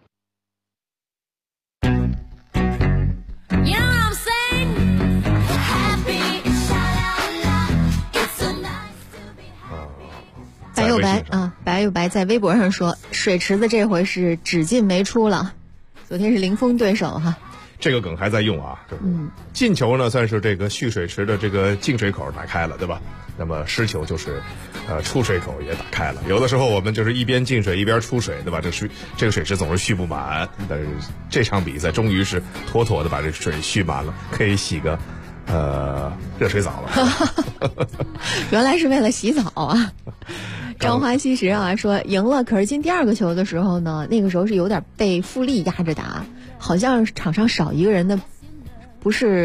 白又白在微博上说，水池子这回是只进没出了。昨天是零封对手哈， 这个梗还在用啊。进球呢算是这个蓄水池的这个进水口打开了，对吧？那么失球就是出水口也打开了。有的时候我们就是一边进水一边出水，对吧？这个水池总是蓄不满，但是这场比赛终于是妥妥的把这水蓄满了，可以洗个热水澡了。 原来是为了洗澡啊。张华西时啊说赢了，可是进第2个球的时候呢，那个时候是有点被富力压着打，好像场上少一个人的不是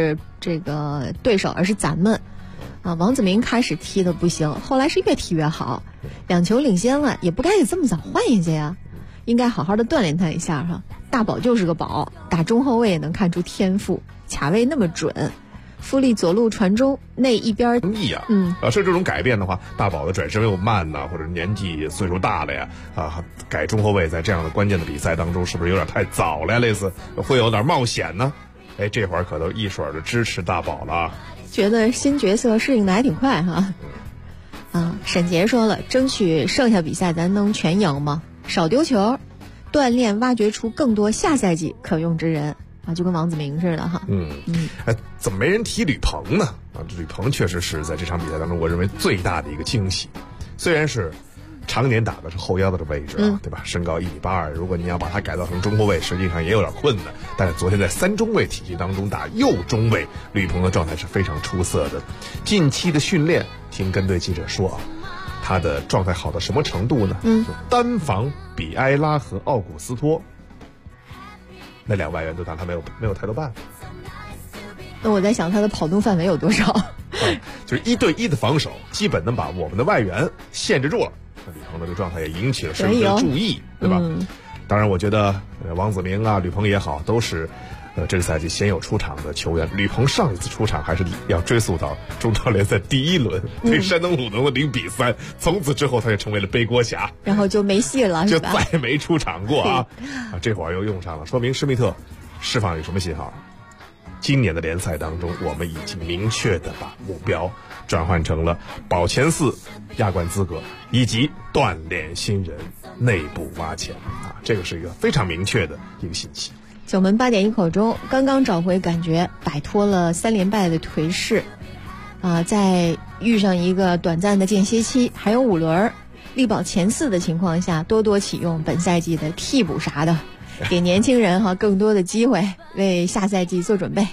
这个对手，而是咱们。王子铭开始踢的不行，后来是越踢越好，2球领先了，也不该这么早换人家呀，应该好好的锻炼他一下哈。大宝就是个宝，打中后卫也能看出天赋，卡位那么准。富力左路传中，那一边意啊，是这种改变的话，大宝的转身又慢呐，或者年纪岁数大了呀，改中后卫在这样的关键的比赛当中，是不是有点太早了呀？类似会有点冒险呢？哎，这会儿可都一水儿的支持大宝了。 觉得新角色适应的还挺快哈。沈杰说了，争取剩下比赛咱能全赢吗？少丢球，锻炼挖掘出更多下赛季可用之人啊，就跟王子铭似的哈。 怎么没人提吕鹏呢？吕鹏确实是在这场比赛当中，我认为最大的一个惊喜。虽然是常年打的是后腰的位置对吧？身高1.82米，如果你要把他改造成中后卫，实际上也有点困难。但是昨天在3中卫体系当中打右中卫，吕鹏的状态是非常出色的。近期的训练，听跟队记者说他的状态好到什么程度呢？单防比埃拉和奥古斯托，那2外援都当他没有太多办法。 那我在想他的跑动范围有多少？ 就是1对1的防守，基本能把我们的外援限制住了。吕鹏的这个状态也引起了身边的注意，对吧？当然，我觉得王子铭吕鹏也好，都是这个赛季鲜有出场的球员。吕鹏上一次出场还是要追溯到中超联赛第1轮对山东鲁能的0-3，从此之后他就成为了背锅侠， 然后就没戏了， 就再没出场过这会儿又用上了，说明施密特释放有什么信号？今年的联赛当中，我们已经明确的把目标转换成了保前4、亚冠资格，以及锻炼新人、内部挖潜这个是一个非常明确的一个信息。 九门8点一口钟，刚刚找回感觉，摆脱了3连败的颓势在遇上一个短暂的间歇期，还有5轮力保前4的情况下，多多启用本赛季的替补啥的，给年轻人更多的机会，为下赛季做准备。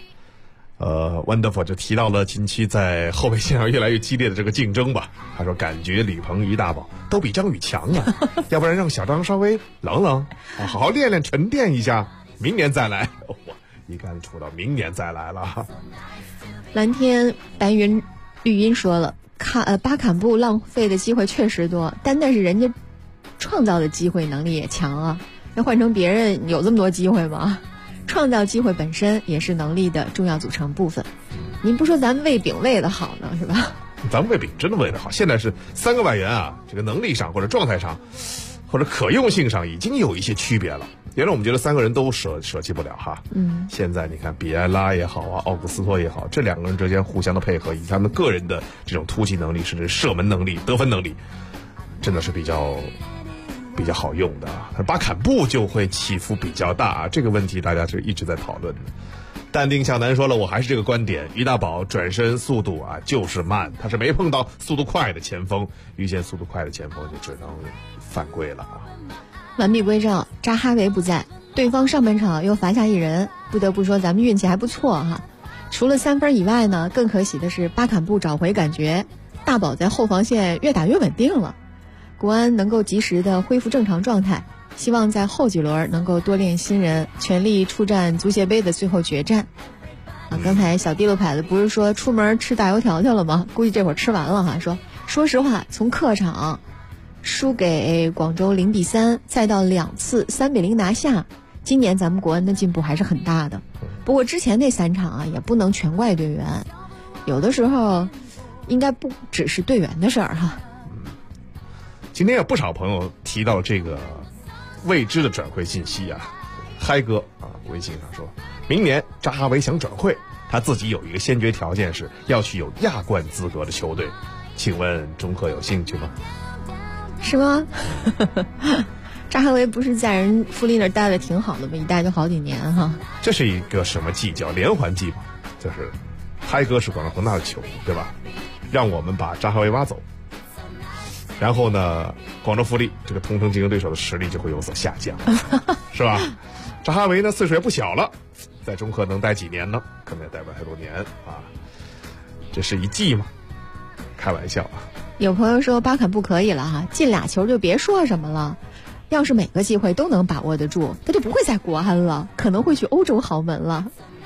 Wonderful 就提到了近期在后卫线上越来越激烈的这个竞争吧。他说感觉吕鹏于大宝都比张宇强要不然让小张稍微冷冷好好练练沉淀一下，明年再来。一看出到明年再来了。 蓝天白云绿茵说了，巴坎布浪费的机会确实多，但那是人家创造的机会能力也强那换成别人有这么多机会吗？创造机会本身也是能力的重要组成部分。您不说咱们喂饼喂得好呢，是吧？ 咱们喂饼真的喂得好。现在是3个外援这个能力上或者状态上或者可用性上已经有一些区别了。原来我们觉得3个人都舍弃不了现在你看比埃拉也好奥古斯托也好，这2个人之间互相的配合，以及他们个人的这种突击能力，甚至射门能力、得分能力，真的是比较好用的巴坎布就会起伏比较大这个问题大家是一直在讨论的。淡定向南说了，我还是这个观点，于大宝转身速度就是慢，他是没碰到速度快的前锋，遇见速度快的前锋就只能犯规了完璧归赵，扎哈维不在，对方上半场又罚下1人，不得不说咱们运气还不错除了3分以外呢，更可喜的是巴坎布找回感觉，大宝在后防线越打越稳定了，国安能够及时的恢复正常状态，希望在后几轮能够多练新人，全力出战足协杯的最后决战刚才小地路牌子不是说出门吃大油条去了吗？估计这会儿吃完了说实话，从客场输给广州0-3，再到2次3-0拿下，今年咱们国安的进步还是很大的。不过之前那3场也不能全怪队员，有的时候应该不只是队员的事儿今天有不少朋友提到这个未知的转会信息嗨哥微信上说，明年扎哈维想转会，他自己有一个先决条件是要去有亚冠资格的球队，请问中赫有兴趣吗？ 是吗？扎哈维不是在人富力那儿待的挺好的吗？一待就好几年这是一个什么计？叫连环计吗？就是嗨哥是广州恒大的球，对吧？让我们把扎哈维挖走，然后呢，广州富力这个同城竞争对手的实力就会有所下降，是吧？扎哈维呢岁数也不小了，在中赫能待几年呢？可能也待不了太多年这是一计吗？开玩笑有朋友说巴坎布可以了进2球就别说什么了，要是每个机会都能把握得住，他就不会在国安了，可能会去欧洲豪门了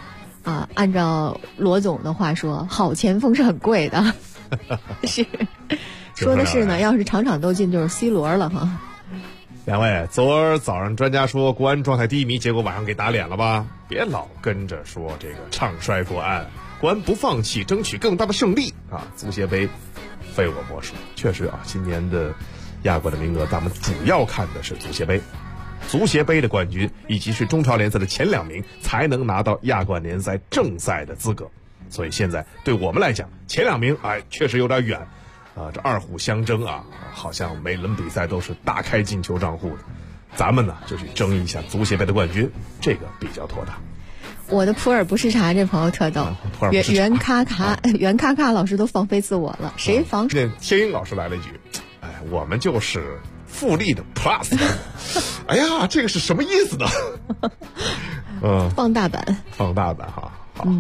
啊，按照罗总的话说，好前锋是很贵的。是，说的是呢，要是场场都进就是 C 罗了哈。 两位，昨儿早上专家说国安状态低迷，结果晚上给打脸了吧？别老跟着说这个唱衰国安，国安不放弃，争取更大的胜利啊！足协杯非我莫属，确实啊，今年的亚冠的名额，咱们主要看的是足协杯。足协杯的冠军以及是中超联赛的前2名才能拿到亚冠联赛正赛的资格，所以现在对我们来讲，前2名确实有点远。这2虎相争啊，好像每轮比赛都是大开进球账户的。咱们呢就去争一下足协杯的冠军，这个比较妥当。 我的普洱不是茶这朋友特逗，袁咔咔老师都放飞自我了，谁防？ 天鹰老师来了一句：“我们就是富力的 Plus。”哎呀，这个是什么意思呢？ 放大版哈。好。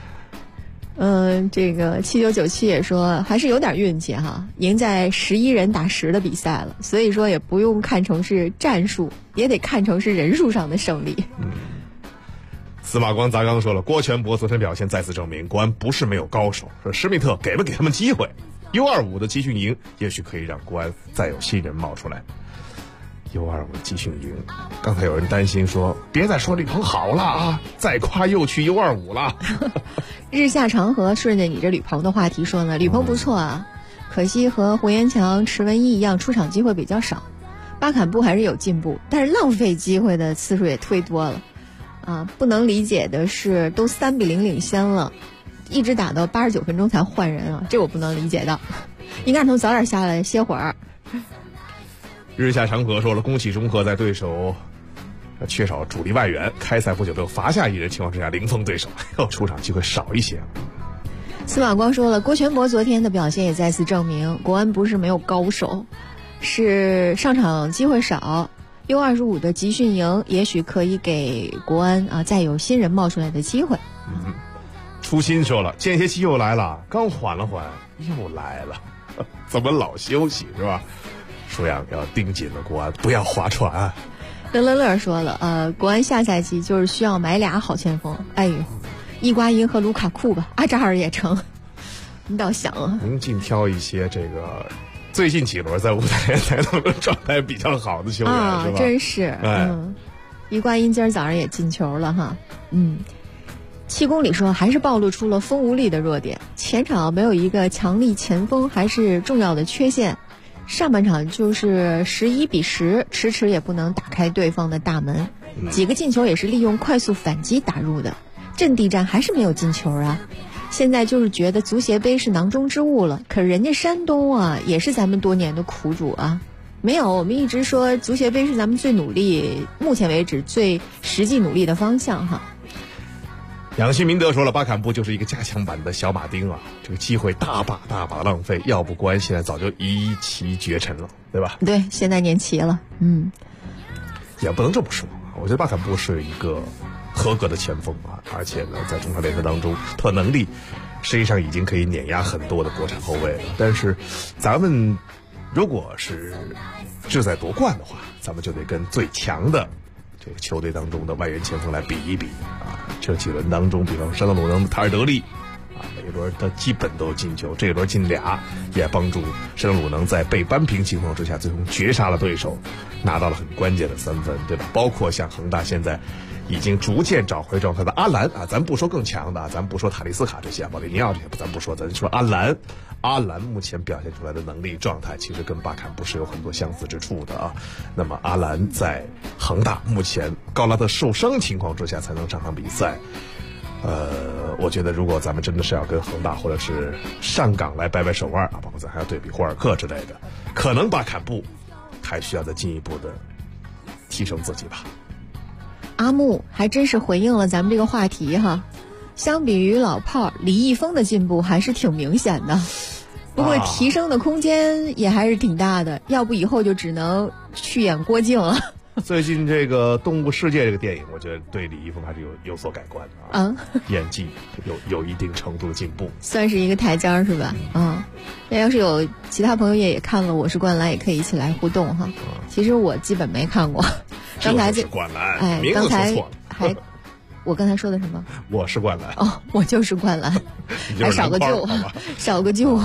这个7997也说还是有点运气哈，赢在11人打10的比赛了，所以说也不用看成是战术，也得看成是人数上的胜利。 司马光砸缸说了，郭全博昨天表现再次证明国安不是没有高手，说施密特给不给他们机会？U25的集训营也许可以让国安再有新人冒出来。U25集训营，刚才有人担心说，别再说吕鹏好了啊，再夸又去 U25 了。 日下长河顺着你这吕鹏的话题说呢，吕鹏不错啊，可惜和胡延强、池文一一样出场机会比较少。巴坎布还是有进步，但是浪费机会的次数也忒多了啊！不能理解的是，都3-0领先了，一直打到89分钟才换人啊，这我不能理解的，应该让他们早点下来歇会儿。 日下长河说了，恭喜中赫在对手缺少主力外援，开赛不久就罚下1人情况之下零封对手，出场机会少一些。 司马光说了，郭全博昨天的表现也再次证明，国安不是没有高手，是上场机会少。U25的集训营也许可以给国安再有新人冒出来的机会。 初心说了，间歇期又来了，刚缓了缓又来了，怎么老休息是吧？舒阳要盯紧了国安，不要划船。 乐乐乐说了，国安下赛季就是需要买俩好前锋，哎呦，伊瓜因和卢卡库吧，阿扎尔也成。你倒想啊， 您尽挑一些这个最近几轮在5大联赛当中状态比较好的球员，是吧？ 真是，伊瓜因今儿早上也进球了哈。7公里说还是暴露出了锋无力的弱点，前场没有一个强力前锋还是重要的缺陷。上半场就是11-10，迟迟也不能打开对方的大门，几个进球也是利用快速反击打入的，阵地战还是没有进球啊。现在就是觉得足协杯是囊中之物了，可是人家山东也是咱们多年的苦主啊。没有，我们一直说足协杯是咱们最努力，目前为止最实际努力的方向哈。 杨新明德说了，巴坎布就是一个加强版的小马丁啊，这个机会大把的浪费，要不国安现在早就一骑绝尘了，对吧？ 对，现在年齐了， 也不能这么说，我觉得巴坎布是一个合格的前锋啊，而且呢，在中超联赛当中，他能力实际上已经可以碾压很多的国产后卫了。但是，咱们如果是志在夺冠的话，咱们就得跟最强的这个球队当中的外援前锋来比一比啊。这几轮当中，比方山东鲁能的塔尔德利啊，每一轮他基本都有进球，这一轮进俩，也帮助山东鲁能在被扳平情况之下，最终绝杀了对手，拿到了很关键的3分，对吧？包括像恒大现在已经逐渐找回状态的阿兰啊，咱不说更强的，咱不说塔利斯卡这些，保利尼奥这些，咱不说，咱说阿兰。阿兰目前表现出来的能力状态，其实跟巴坎布是有很多相似之处的啊。那么阿兰在恒大目前高拉特受伤情况之下才能上场比赛，我觉得如果咱们真的是要跟恒大或者是上港来掰手腕啊，包括咱还要对比霍尔克之类的，可能巴坎布还需要再进一步的提升自己吧。 阿木还真是回应了咱们这个话题哈。相比于老炮李易峰的进步还是挺明显的，不过提升的空间也还是挺大的，要不以后就只能去演郭靖了。 最近这个《动物世界》这个电影，我觉得对李易峰还是有所改观的啊，演技有一定程度的进步， 算是一个台阶是吧？那要是有其他朋友也看了《我是灌篮》，也可以一起来互动哈。其实我基本没看过，刚才就是灌篮， 刚才还我刚才说的什么？ 我是灌篮。 哦，我就是灌篮，还少个救，少个救。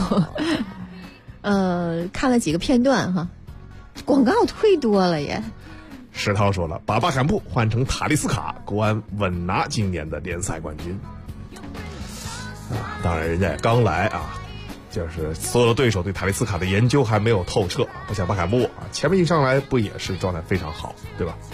看了几个片段哈，广告忒多了耶。 石涛说了，把巴坎布换成塔利斯卡，国安稳拿今年的联赛冠军。当然人家也刚来啊，就是所有的对手对塔利斯卡的研究还没有透彻，不像巴坎布啊，前面一上来不也是状态非常好，对吧？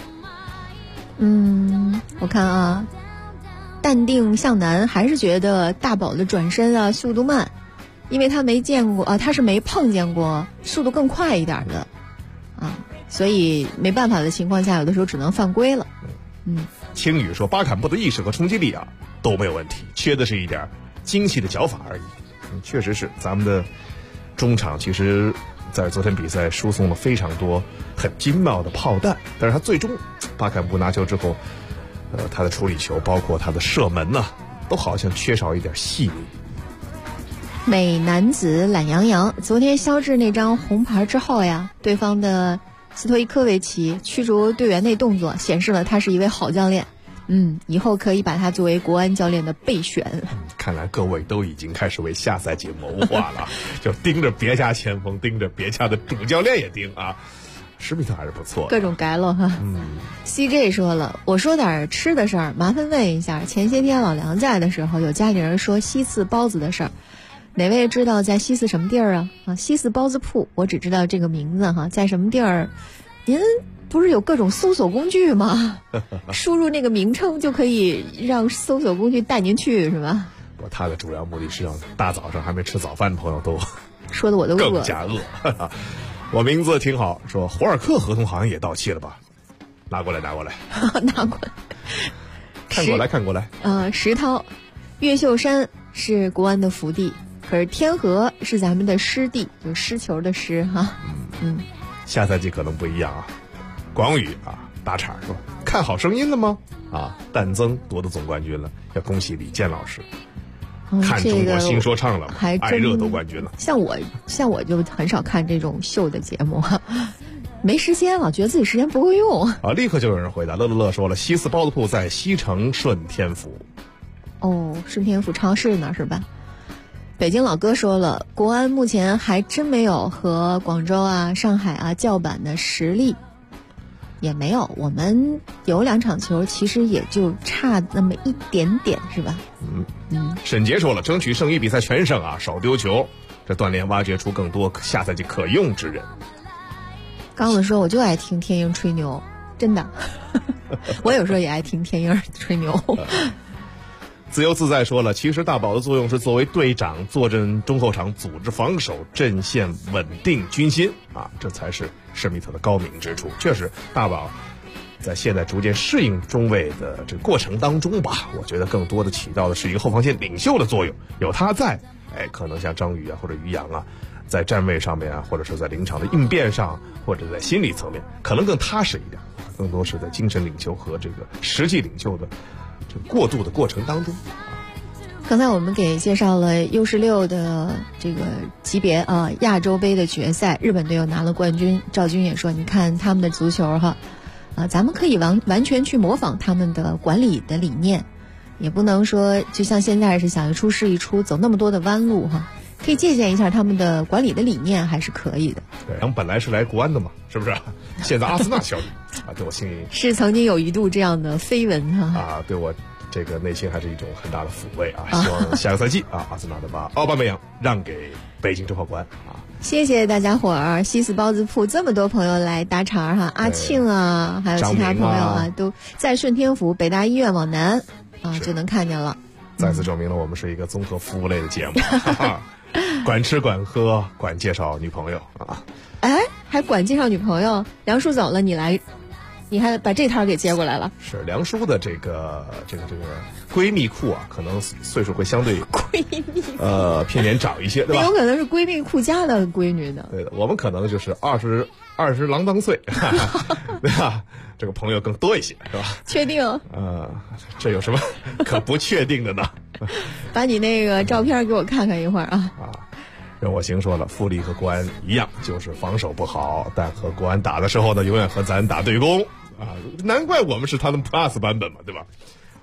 我看啊，淡定向南还是觉得大宝的转身啊速度慢，因为他没见过啊，他是没碰见过速度更快一点的啊，所以没办法的情况下，有的时候只能犯规了。 青雨说，巴坎布的意识和冲击力啊都没有问题，缺的是一点精细的脚法而已。确实是，咱们的中场其实在昨天比赛输送了非常多很精妙的炮弹，但是他最终巴坎布拿球之后，他的处理球包括他的射门呢，都好像缺少一点细腻。 美男子懒洋洋，昨天肖智那张红牌之后呀，对方的斯托伊科维奇驱逐队员那动作显示了他是一位好教练。以后可以把他作为国安教练的备选。 看来各位都已经开始为下赛季谋划了，就盯着别家前锋，盯着别家的主教练也盯啊。施密特还是不错的， 各种改了哈。CJ 说了，我说点吃的事儿，麻烦问一下，前些天老梁在的时候，有家里人说西四包子的事儿，哪位知道在西四什么地儿啊？西四包子铺，我只知道这个名字哈，在什么地儿？您不是有各种搜索工具吗？输入那个名称就可以让搜索工具带您去，是吧？ 他的主要目的是让大早上还没吃早饭的朋友都说的我都饿了， 更加饿。我名字挺好，说胡尔克合同好像也到期了吧？拿过来，拿过来， 拿过来， 看过来，看过来。 石涛，越秀山是国安的福地，可是天河是咱们的湿地，就湿球的湿哈。 下赛季可能不一样啊。广宇啊，打岔说看好声音了吗？啊，淡增夺得总冠军了，要恭喜李健老师。看中国新说唱了吗？ 还爱热夺冠军了。 像我就很少看这种秀的节目，没时间了，觉得自己时间不够用啊。立刻就有人回答，乐乐乐说了，西四包子铺在西城顺天府。 哦，顺天府超市呢是吧？北京老哥说了，国安目前还真没有和广州啊、上海啊叫板的实力，也没有。我们有2场球，其实也就差那么一点点，是吧？ 沈杰说了，争取剩余比赛全胜啊，少丢球，这锻炼挖掘出更多下赛季可用之人。 刚子说，我就爱听天鹰吹牛，真的，我有时候也爱听天鹰吹牛。 自由自在说了，其实大宝的作用是作为队长坐镇中后场，组织防守，阵线稳定军心啊，这才是施密特的高明之处。确实，大宝在现在逐渐适应中卫的这个过程当中吧，我觉得更多的起到的是一个后防线领袖的作用。有他在，可能像张宇啊或者于洋啊，在站位上面啊，或者是在临场的应变上，或者在心理层面，可能更踏实一点，更多是在精神领袖和这个实际领袖的这个过渡的过程当中。 刚才我们给介绍了 U16 的这个级别啊，亚洲杯的决赛，日本队又拿了冠军。赵军也说，你看他们的足球哈，咱们可以完全去模仿他们的管理的理念，也不能说就像现在是想一出是一出，走那么多的弯路哈。可以借鉴一下他们的管理的理念，还是可以的。 对，然后本来是来国安的嘛，是不是？现在阿森纳效力啊，对我心里是曾经有一度这样的绯闻哈。 啊，对我这个内心还是一种很大的抚慰啊！希望下个赛季啊，阿森纳的把奥巴梅扬让给北京中赫国安啊！ 谢谢大家伙儿，西四包子铺这么多朋友来搭茬哈，阿庆啊，还有其他朋友啊，都在顺天府北大医院往南啊就能看见了。 再次证明了我们是一个综合服务类的节目。管吃管喝管介绍女朋友啊！ 还管介绍女朋友？梁叔走了，你还把这摊给接过来了？ 是梁叔的这个闺蜜库啊，可能岁数会相对闺蜜偏年长一些，对吧？ 有可能是闺蜜库家的闺女呢。 对的，我们可能就是20郎当岁，对吧？这个朋友更多一些，是吧？ 确定？ 这有什么可不确定的呢？ 把你那个照片给我看看一会儿啊！ 任我行说了，富力和国安一样，就是防守不好，但和国安打的时候呢，永远和咱打对攻啊！难怪我们是他们 Plus 版本嘛，对吧？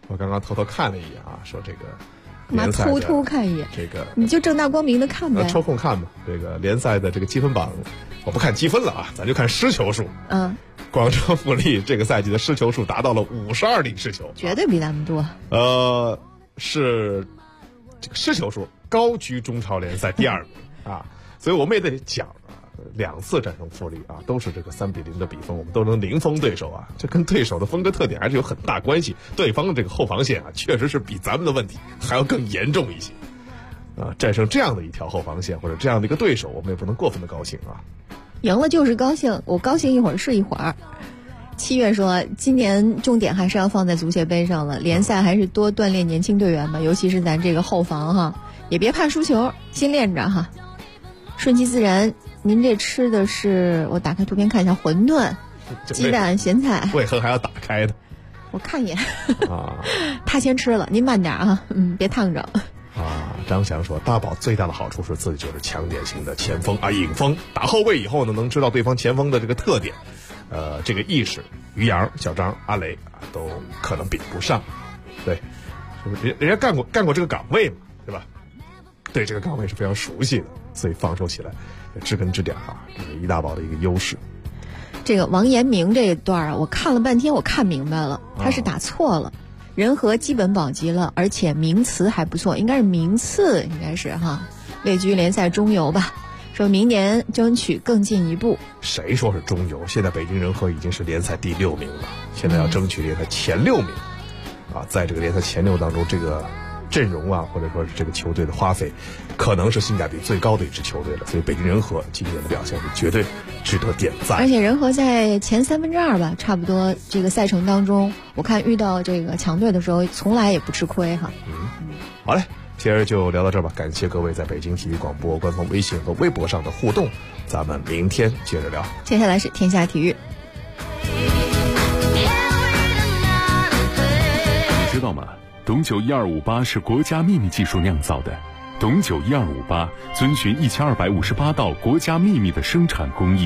我刚刚偷偷看了一眼啊，说这个妈偷偷看一眼， 这个你就正大光明的看呗。 抽空看吧。这个联赛的这个积分榜，我不看积分了啊，咱就看失球数。广州富力这个赛季的失球数达到了52粒失球， 绝对比咱们多。 是这个失球数高居中超联赛第2名啊，所以我们也得讲2次战胜富力啊，都是这个3-0的比分，我们都能零封对手啊，这跟对手的风格特点还是有很大关系。对方的这个后防线啊，确实是比咱们的问题还要更严重一些啊。战胜这样的一条后防线或者这样的一个对手，我们也不能过分的高兴啊。 赢了就是高兴，我高兴一会儿是一会儿。7月说，今年重点还是要放在足协杯上了，联赛还是多锻炼年轻队员吧，尤其是咱这个后防哈，也别怕输球，先练着哈。顺其自然，您这吃的是，我打开图片看一下，馄饨、鸡蛋、咸菜。 为何还要打开的？ 我看一眼。他先吃了，您慢点啊，别烫着。 张翔说，大宝最大的好处是自己就是强点型的前锋啊，影锋打后卫以后呢，能知道对方前锋的这个特点，这个意识，于洋、小张、阿雷啊，都可能比不上。对，人家干过这个岗位嘛，对吧？对这个岗位是非常熟悉的，所以防守起来知根知点啊，这是于大宝的一个优势。 这个王延明这一段啊，我看了半天，我看明白了，他是打错了。人和基本保级了，而且名次还不错，应该是名次，应该是哈，位居联赛中游吧。说明年争取更进一步。 谁说是中游？现在北京人和已经是联赛第6名了，现在要争取联赛前6名啊，在这个联赛前6当中，这个阵容啊，或者说是这个球队的花费，可能是性价比最高的一支球队了。所以北京人和今年的表现是绝对值得点赞。 而且人和在前2/3吧，差不多这个赛程当中，我看遇到这个强队的时候，从来也不吃亏哈。 好嘞，今儿就聊到这儿吧。感谢各位在北京体育广播官方微信和微博上的互动，咱们明天接着聊。 接下来是天下体育。 你知道吗？董酒1258是国家秘密技术酿造的。董酒1258遵循1258道国家秘密的生产工艺。